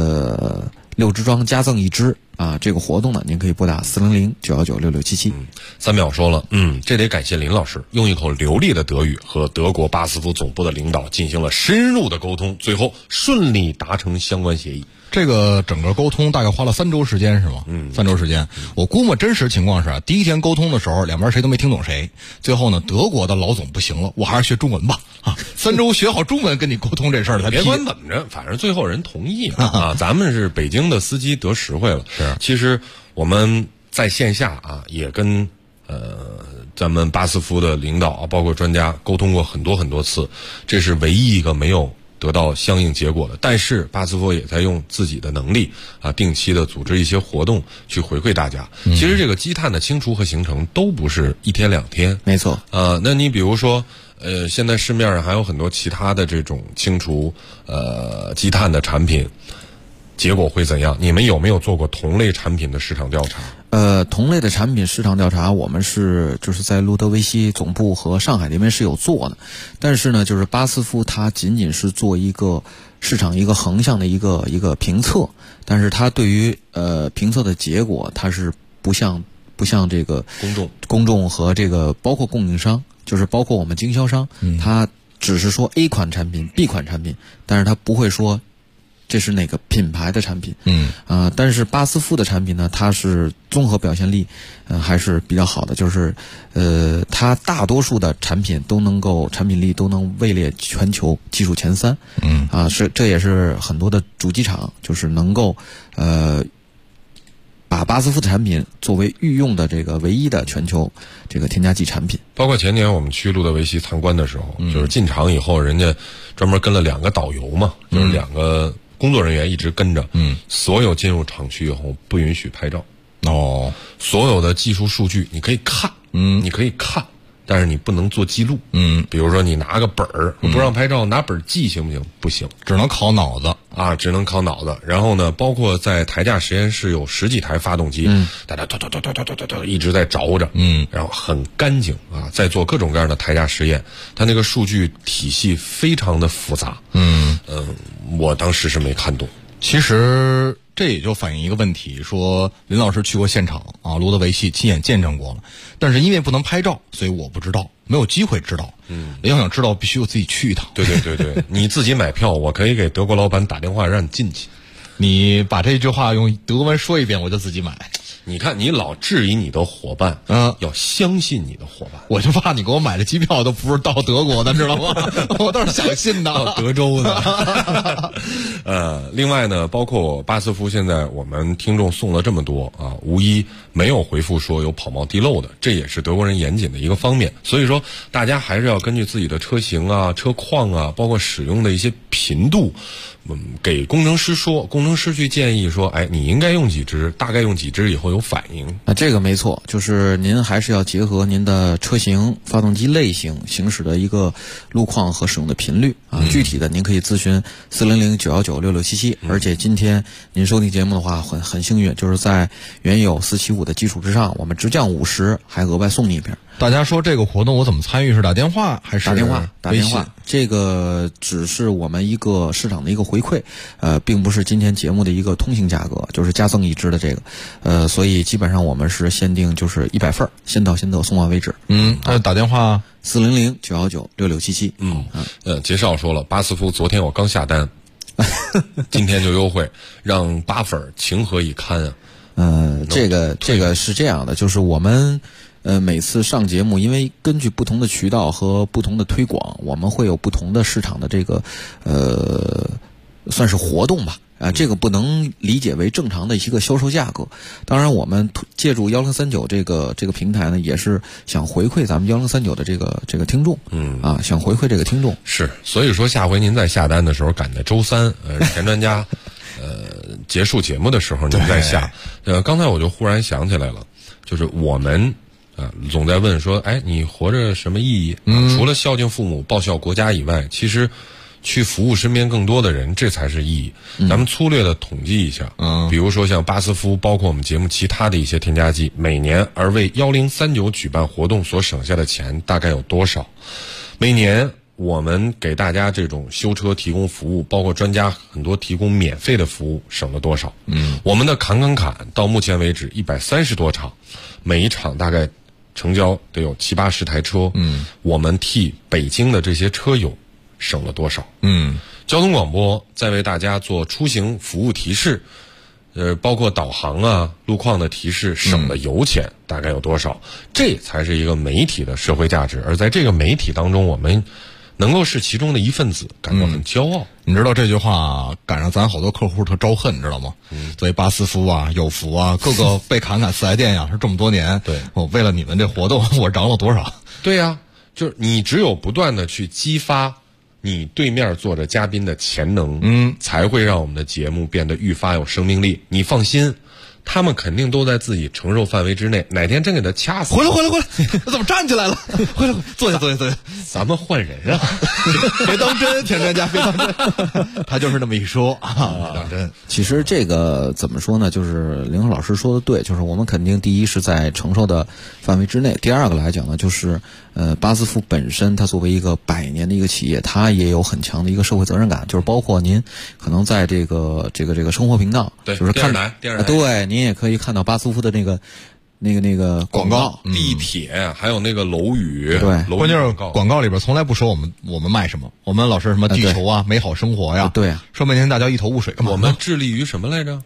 6只装加赠1只这个活动呢，您可以拨打400-919-6677。 3秒说了，这得感谢林老师用一口流利的德语和德国巴斯夫总部的领导进行了深入的沟通，最后顺利达成相关协议。 这个整个沟通大概花了3周时间是吗？3周时间。我估摸真实情况是第一天沟通的时候两边谁都没听懂谁，最后呢德国的老总不行了，我还是学中文吧3周学好中文跟你沟通这事儿才别管怎么着，反正最后人同意了咱们是北京的司机得实惠了。是，其实我们在线下也跟咱们巴斯夫的领导啊，包括专家沟通过很多次，这是唯一一个没有得到相应结果的。但是巴斯夫也在用自己的能力啊，定期的组织一些活动去回馈大家。其实这个积碳的清除和形成都不是一天两天， 没错。 那你比如说，现在市面上还有很多其他的这种清除积碳的产品，结果会怎样？你们有没有做过同类产品的市场调查？ 同类的产品市场调查，我们就是在路德维希总部和上海那边是有做的，但是呢，就是巴斯夫它仅仅是做一个市场一个横向的一个评测，但是它对于评测的结果，它是不像这个公众和这个包括供应商，就是包括我们经销商，它只是说 A 款产品 B 款产品，但是它不会说这是哪个品牌的产品。但是巴斯夫的产品呢，它是综合表现力还是比较好的，就是它大多数的产品力都能位列全球技术前3。这也是很多的主机厂就是能够把巴斯夫的产品作为御用的这个唯一的全球这个添加剂产品。 包括前年我们去路德维希参观的时候，就是进场以后，人家专门跟了2个导游嘛，就是2个工作人员一直跟着。所有进入厂区以后不允许拍照。所有的技术数据你可以看，但是你不能做记录。比如说你拿个本儿，不让拍照，拿本记行不行？不行， 只能考脑子啊，只能考脑子。然后呢，包括在台架实验室有10几台发动机，大家一直在着着，然后很干净啊，在做各种各样的台架实验，它那个数据体系非常的复杂。我当时是没看懂。 其实这也就反映一个问题，说林老师去过现场啊，路德维希亲眼见证过了，但是因为不能拍照，所以我不知道，没有机会知道。要想知道，必须我自己去一趟。 对，你自己买票，我可以给德国老板打电话让你进去。 你把这句话用德文说一遍，我就自己买。 你看，你老质疑你的伙伴，要相信你的伙伴。 我就怕你给我买的机票都不是到德国的，知道吗？我倒是想信的， 到德州的。另外呢，包括巴斯夫，现在我们听众送了这么多啊，无一没有回复说有跑冒滴漏的，这也是德国人严谨的一个方面。所以说，大家还是要根据自己的车型啊、车况啊，包括使用的一些频度，给工程师说，工程师去建议说，你应该用几支，大概用几支以后有反应。 这个没错，就是您还是要结合您的车型、发动机类型、行驶的一个路况和使用的频率啊。具体的您可以咨询400-919-6677。而且今天您收听节目的话，很幸运，就是在原有475的基础之上，我们直降50，还额外送你一瓶。 大家说这个活动我怎么参与？是打电话还是打电话？这个只是我们一个市场的一个回馈，并不是今天节目的一个通行价格，就是加赠一支的这个，所以基本上我们是限定就是100份，先到先得，送完为止。 打电话 400-919-6677。 杰少说了，巴斯夫昨天我刚下单，今天就优惠，让8粉情何以堪啊！ 这个是这样的，就是我们。每次上节目，因为根据不同的渠道和不同的推广，我们会有不同的市场的这个算是活动吧。这个不能理解为正常的一个销售价格。当然，我们借助1039这个平台呢，也是想回馈咱们1039的这个听众。想回馈这个听众。 是，所以说下回您在下单的时候赶在周3，田专家结束节目的时候您再下。刚才我就忽然想起来了，就是我们。总在问说，你活着什么意义？除了孝敬父母、报效国家以外，其实去服务身边更多的人，这才是意义。咱们粗略的统计一下，比如说像巴斯夫，包括我们节目其他的一些添加剂，每年而为1039举办活动所省下的钱大概有多少？每年我们给大家这种修车提供服务，包括专家很多提供免费的服务，省了多少？我们的砍到目前为止130多场，每一场大概成交得有70-80台车，我们替北京的这些车友省了多少？交通广播在为大家做出行服务提示，包括导航啊、路况的提示，省的油钱大概有多少？这才是一个媒体的社会价值。而在这个媒体当中，我们能够是其中的一份子，感到很骄傲。 你知道这句话赶上咱好多客户特招恨，你知道吗？作为巴斯夫啊、有福啊，各个被侃侃4S店呀，是这么多年， 对， 我为了你们这活动，我嚷了多少？ 对呀，就是你只有不断的去激发你对面坐着嘉宾的潜能，才会让我们的节目变得愈发有生命力。你放心。他们肯定都在自己承受范围之内，哪天真给他掐死！ 回来！他怎么站起来了？回来，坐下。 咱们换人啊！ 别当真，田专家，别当真。他就是那么一说啊，别当真。 其实这个怎么说呢？就是林老师说的对，就是我们肯定第一是在承受的范围之内，第二个来讲呢，就是巴斯夫本身它作为一个100年的一个企业，它也有很强的一个社会责任感，就是包括您可能在这个生活频道， 对， 就是看电视台， 对，您也可以看到巴斯夫的那个广告， 地铁还有那个楼宇， 对， 关键是广告里边从来不说我们卖什么，我们老是什么地球啊、美好生活呀， 对啊， 说半天大家一头雾水干嘛？ 我们致力于什么来着？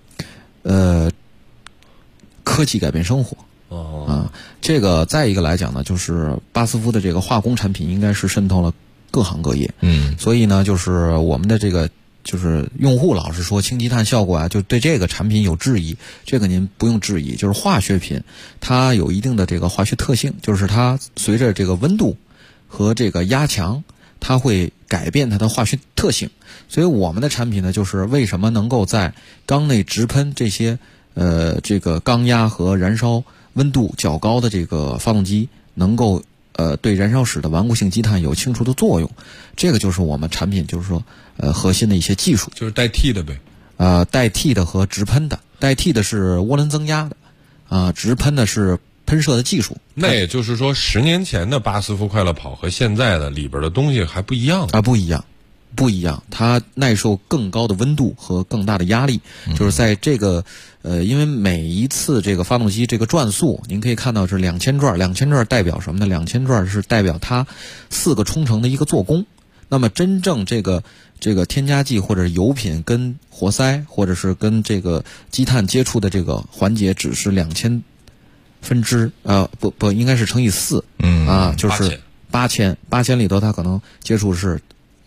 科技改变生活。这个再一个来讲呢，就是巴斯夫的这个化工产品应该是渗透了各行各业，所以呢，就是我们的这个就是用户老是说氢积碳效果啊，就对这个产品有质疑，这个您不用质疑，就是化学品它有一定的这个化学特性，就是它随着这个温度和这个压强，它会改变它的化学特性，所以我们的产品呢，就是为什么能够在缸内直喷这些这个缸压和燃烧温度较高的这个发动机能够对燃烧室的顽固性积碳有清除的作用，这个就是我们产品就是说核心的一些技术， 就是代替的呗。 代替的和直喷的，代替的是涡轮增压的，直喷的是喷射的技术。 那也就是说，10年前的巴斯夫快乐跑和现在的里边的东西还不一样啊，不一样，它耐受更高的温度和更大的压力，就是在这个因为每一次这个发动机这个转速，您可以看到是2000转代表什么呢？2000转是代表它4个冲程的一个做工。那么真正这个添加剂或者油品跟活塞或者是跟这个积碳接触的这个环节只是2000分之不应该是乘以4，就是8000里头它可能接触是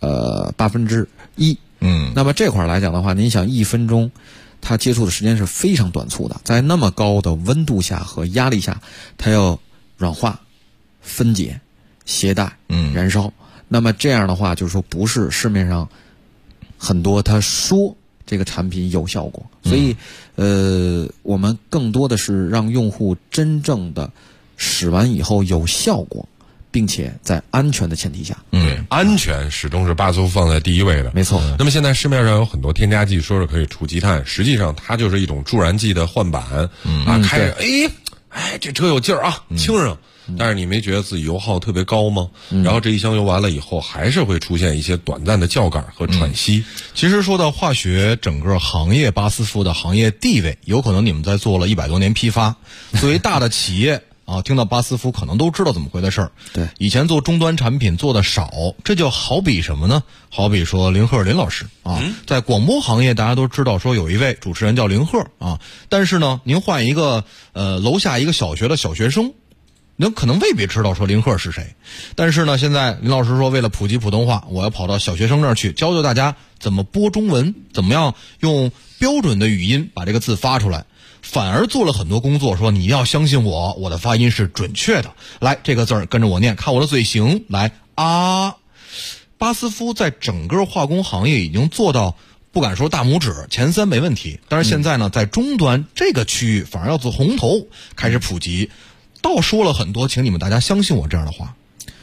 1/8，那么这块来讲的话，您想1分钟它接触的时间是非常短促的，在那么高的温度下和压力下，它要软化、分解、携带、燃烧。那么这样的话，就是说不是市面上很多他说这个产品有效果，所以我们更多的是让用户真正的使完以后有效果，并且在安全的前提下。 安全始终是巴斯夫放在第一位的， 没错。 那么现在市面上有很多添加剂说是可以除积碳，实际上它就是一种助燃剂的换板，开着这车有劲儿啊，轻省。但是你没觉得自己油耗特别高吗？然后这一箱油完了以后，还是会出现一些短暂的叫感和喘息。 其实说到化学整个行业，巴斯夫的行业地位，有可能你们在做了100多年批发，作为大的企业听到巴斯夫可能都知道怎么回事儿。 对， 以前做终端产品做的少，这就好比什么呢？好比说林鹤林老师在广播行业大家都知道说有一位主持人叫林鹤但是呢，您换一个楼下一个小学的小学生，您可能未必知道说林鹤是谁，但是呢，现在林老师说为了普及普通话，我要跑到小学生那儿去教教大家怎么播中文，怎么样用标准的语音把这个字发出来，反而做了很多工作，说你要相信我的发音是准确的。来，这个字儿跟着我念，看我的嘴型，来巴斯夫在整个化工行业已经做到不敢说大拇指前3没问题，但是现在呢，在终端这个区域反而要做红头开始普及。倒说了很多，请你们大家相信我这样的话。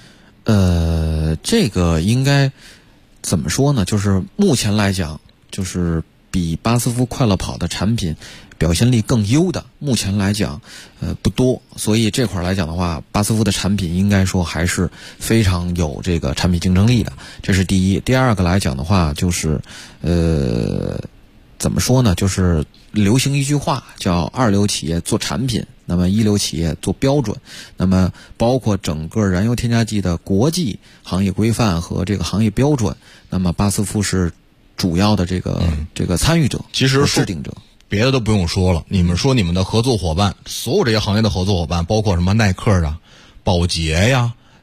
这个应该怎么说呢？就是目前来讲，就是比巴斯夫快乐跑的产品表现力更优的，目前来讲不多，所以这块来讲的话，巴斯夫的产品应该说还是非常有这个产品竞争力的，这是第一。第二个来讲的话，就是怎么说呢？就是流行一句话叫2流企业做产品，那么1流企业做标准，那么包括整个燃油添加剂的国际行业规范和这个行业标准，那么巴斯夫是主要的这个参与者， 其实制定者。 别的都不用说了，你们说你们的合作伙伴，所有这些行业的合作伙伴，包括什么耐克啊、宝洁呀、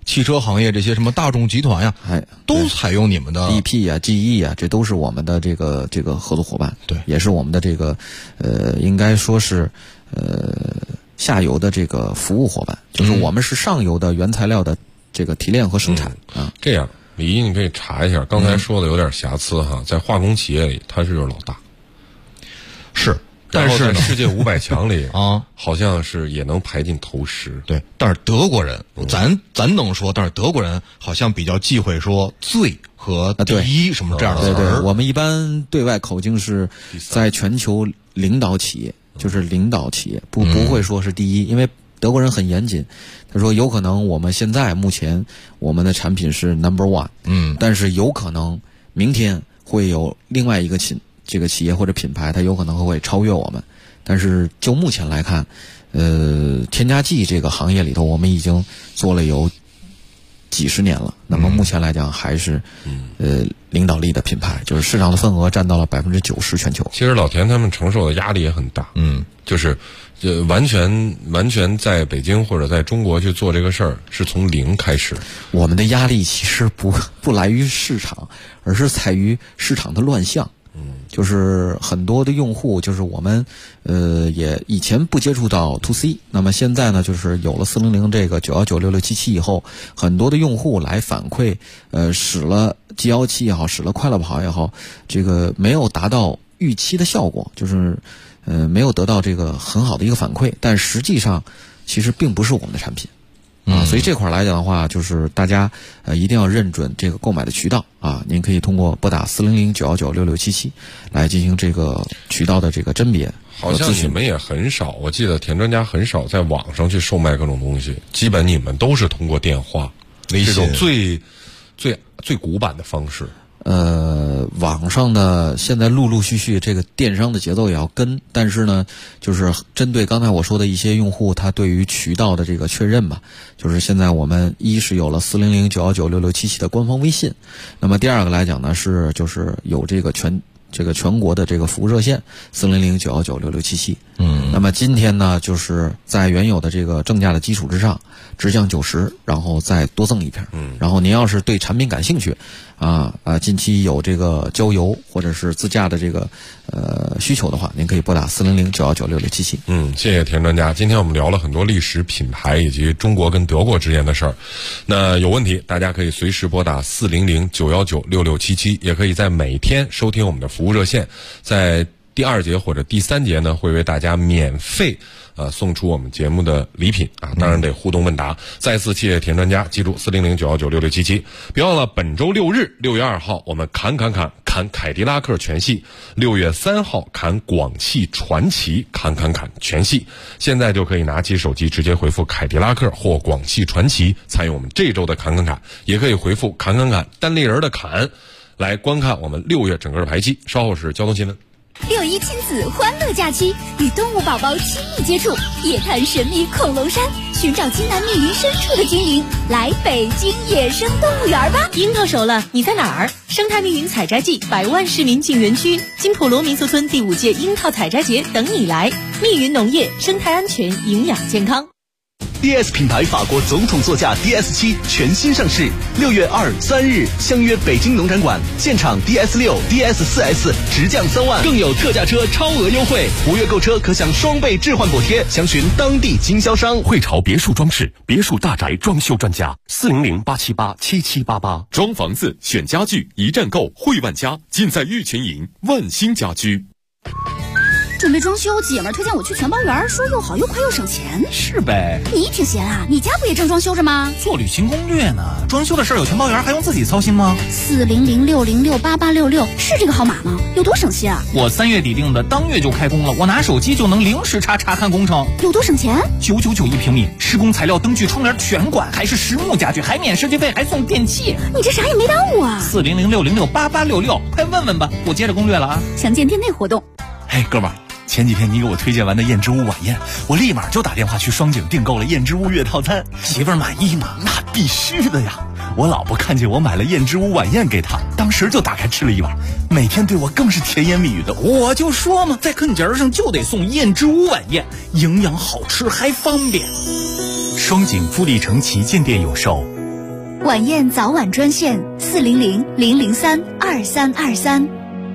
汽车行业这些什么大众集团呀，都采用你们的 BP 啊、GE 啊，这都是我们的这个合作伙伴， 对， 也是我们的这个应该说是下游的这个服务伙伴，就是我们是上游的原材料的这个提炼和生产啊。 这样，李一你可以查一下，刚才说的有点瑕疵哈，在化工企业里他是老大， 是。 但是在世界500强里啊，好像是也能排进头10。 对，但是德国人，咱能说，但是德国人好像比较忌讳说最和第一什么这样的词儿。 对，我们一般对外口径是在全球领导企业，就是领导企业，不会说是第一，因为德国人很严谨。他说有可能我们现在目前我们的产品是 No.1，但是有可能明天会有另外一个这个企业或者品牌，它有可能会超越我们，但是就目前来看，添加剂这个行业里头，我们已经做了有几十年了。那么目前来讲，还是领导力的品牌，就是市场的份额占到了90%全球。 其实老田他们承受的压力也很大，就是完全在北京或者在中国去做这个事儿，是从零开始。 我们的压力其实不来于市场，而是在于市场的乱象。就是很多的用户，就是我们也以前不接触到 to C， 那么现在呢，就是有了400这个9196677以后，很多的用户来反馈，使了 G17也好，使了快乐跑也好，这个没有达到预期的效果，就是没有得到这个很好的一个反馈，但实际上其实并不是我们的产品。所以这块来讲的话，就是大家一定要认准这个购买的渠道啊。您可以通过拨打400-919-6677来进行这个渠道的这个甄别。 好像你们也很少，我记得田专家很少在网上去售卖各种东西，基本你们都是通过电话、微信这种最古板的方式。 网上的现在陆陆续续这个电商的节奏也要跟，但是呢，就是针对刚才我说的一些用户，他对于渠道的这个确认吧，就是现在我们一是有了400-919-6677的官方微信，那么第二个来讲呢就是有这个全国的这个服务热线400-919-6677。那么今天呢，就是在原有的这个正价的基础之上，直降90，然后再多赠一瓶。然后您要是对产品感兴趣，近期有这个郊游或者是自驾的这个需求的话，您可以拨打400-919-6677。 谢谢田专家。今天我们聊了很多历史、品牌以及中国跟德国之间的事儿。那有问题，大家可以随时拨打400-919-6677，也可以在每天收听我们的服务热线，在第2节或者第3节呢，会为大家免费送出我们节目的礼品啊，当然得互动问答。再次谢谢田专家，记住400-919-6677，别忘了本周6日6月2号我们砍凯迪拉克全系，6月3号砍广汽传祺砍全系。现在就可以拿起手机直接回复凯迪拉克或广汽传祺，参与我们这周的砍，也可以回复砍单立人的砍来观看我们6月整个的排期。稍后是交通新闻。 6·1亲子欢乐假期，与动物宝宝亲密接触，夜探神秘恐龙山，寻找金南密云深处的精灵，来北京野生动物园吧！ 樱桃熟了，你在哪儿？生态密云采摘季，100万市民进园区，金普罗民俗村第5届樱桃采摘节等你来。密云农业，生态安全，营养健康。 DS 品牌法国总统座驾 DS7 全新上市，6月2、3日相约北京农展馆，现场 DS6、DS4S 直降3万，更有特价车超额优惠，5月购车可享双倍置换补贴，详询当地经销商。 汇潮别墅装饰，别墅大宅装修专家，400-878-7788。装房子选家具，一站购汇万家，尽在玉泉营万兴家居。 准备装修，姐们儿推荐我去全包园，说又好又快又省钱。 是呗， 你挺闲啊？你家不也正装修着吗？ 做旅行攻略呢，装修的事儿有全包园，还用自己操心吗 ？400-606-8866是这个号码吗？有多省心啊？ 我3月底定的，当月就开工了，我拿手机就能零时查看工程， 有多省钱 ？999一平米，施工材料、灯具、窗帘全管，还是实木家具，还免设计费，还送电器。 你这啥也没耽误啊 ！400-606-8866，快问问吧，我接着攻略了啊！ 详见店内活动。 嘿，哥们儿。前几天你给我推荐完的燕之屋晚宴，我立马就打电话去双井订购了燕之屋月套餐。媳妇儿满意吗？那必须的呀！我老婆看见我买了燕之屋晚宴给她，当时就打开吃了一碗，每天对我更是甜言蜜语的。 我就说嘛，在坑节上就得送燕之屋晚宴，营养好吃还方便。 双井富力城旗舰店有售， 晚宴早晚专线400-003-2323。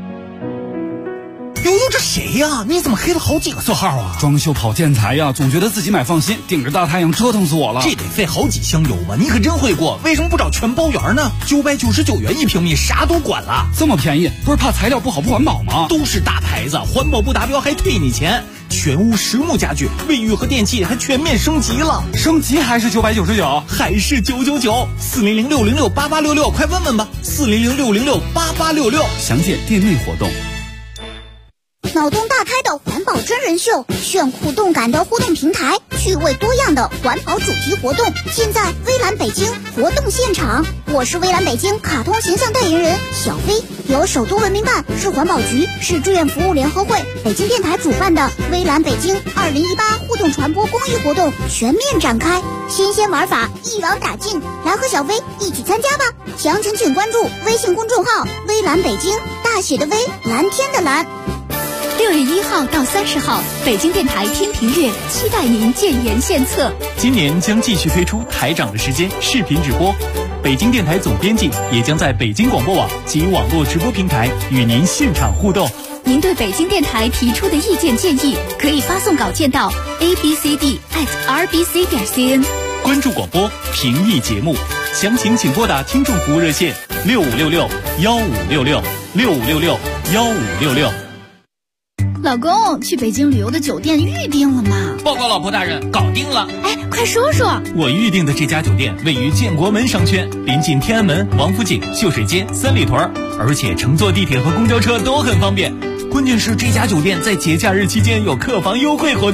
悠悠，这谁呀？你怎么黑了好几个色号啊？ 装修跑建材呀，总觉得自己买放心，顶着大太阳折腾死我了。 这得费好几箱油吧？你可真会过，为什么不找全包圆呢？999元1平米，啥都管了。 这么便宜，不是怕材料不好不环保吗？ 都是大牌子，环保不达标还退你钱。全屋实木家具、卫浴和电器还全面升级了， 升级还是999， 还是999？400-606-8866，快问问吧，400-606-8866， 详见店内活动。 脑洞大开的环保真人秀，炫酷动感的互动平台，趣味多样的环保主题活动，尽在微蓝北京活动现场。我是微蓝北京卡通形象代言人小飞，由首都文明办、市环保局、市志愿服务联合会、北京电台主办的微蓝北京2018互动传播公益活动全面展开，新鲜玩法一网打尽，来和小飞一起参加吧！详情请关注微信公众号微蓝北京，大写的微，蓝天的蓝。 6月1号到30号，北京电台天庭月期待您建言献策。 今年将继续推出台长的时间视频直播，北京电台总编辑也将在北京广播网及网络直播平台与您现场互动。 您对北京电台提出的意见建议，可以发送稿件到 abcd@rbc.cn。 关注广播，评议节目，详情请拨打听众服务热线6566-1566，6566-1566。 老公，去北京旅游的酒店预定了吗？ 报告老婆大人，搞定了。 哎，快说说。 我预定的这家酒店位于建国门商圈，临近天安门、王府井、秀水街、三里屯，而且乘坐地铁和公交车都很方便。关键是这家酒店在节假日期间有客房优惠活动。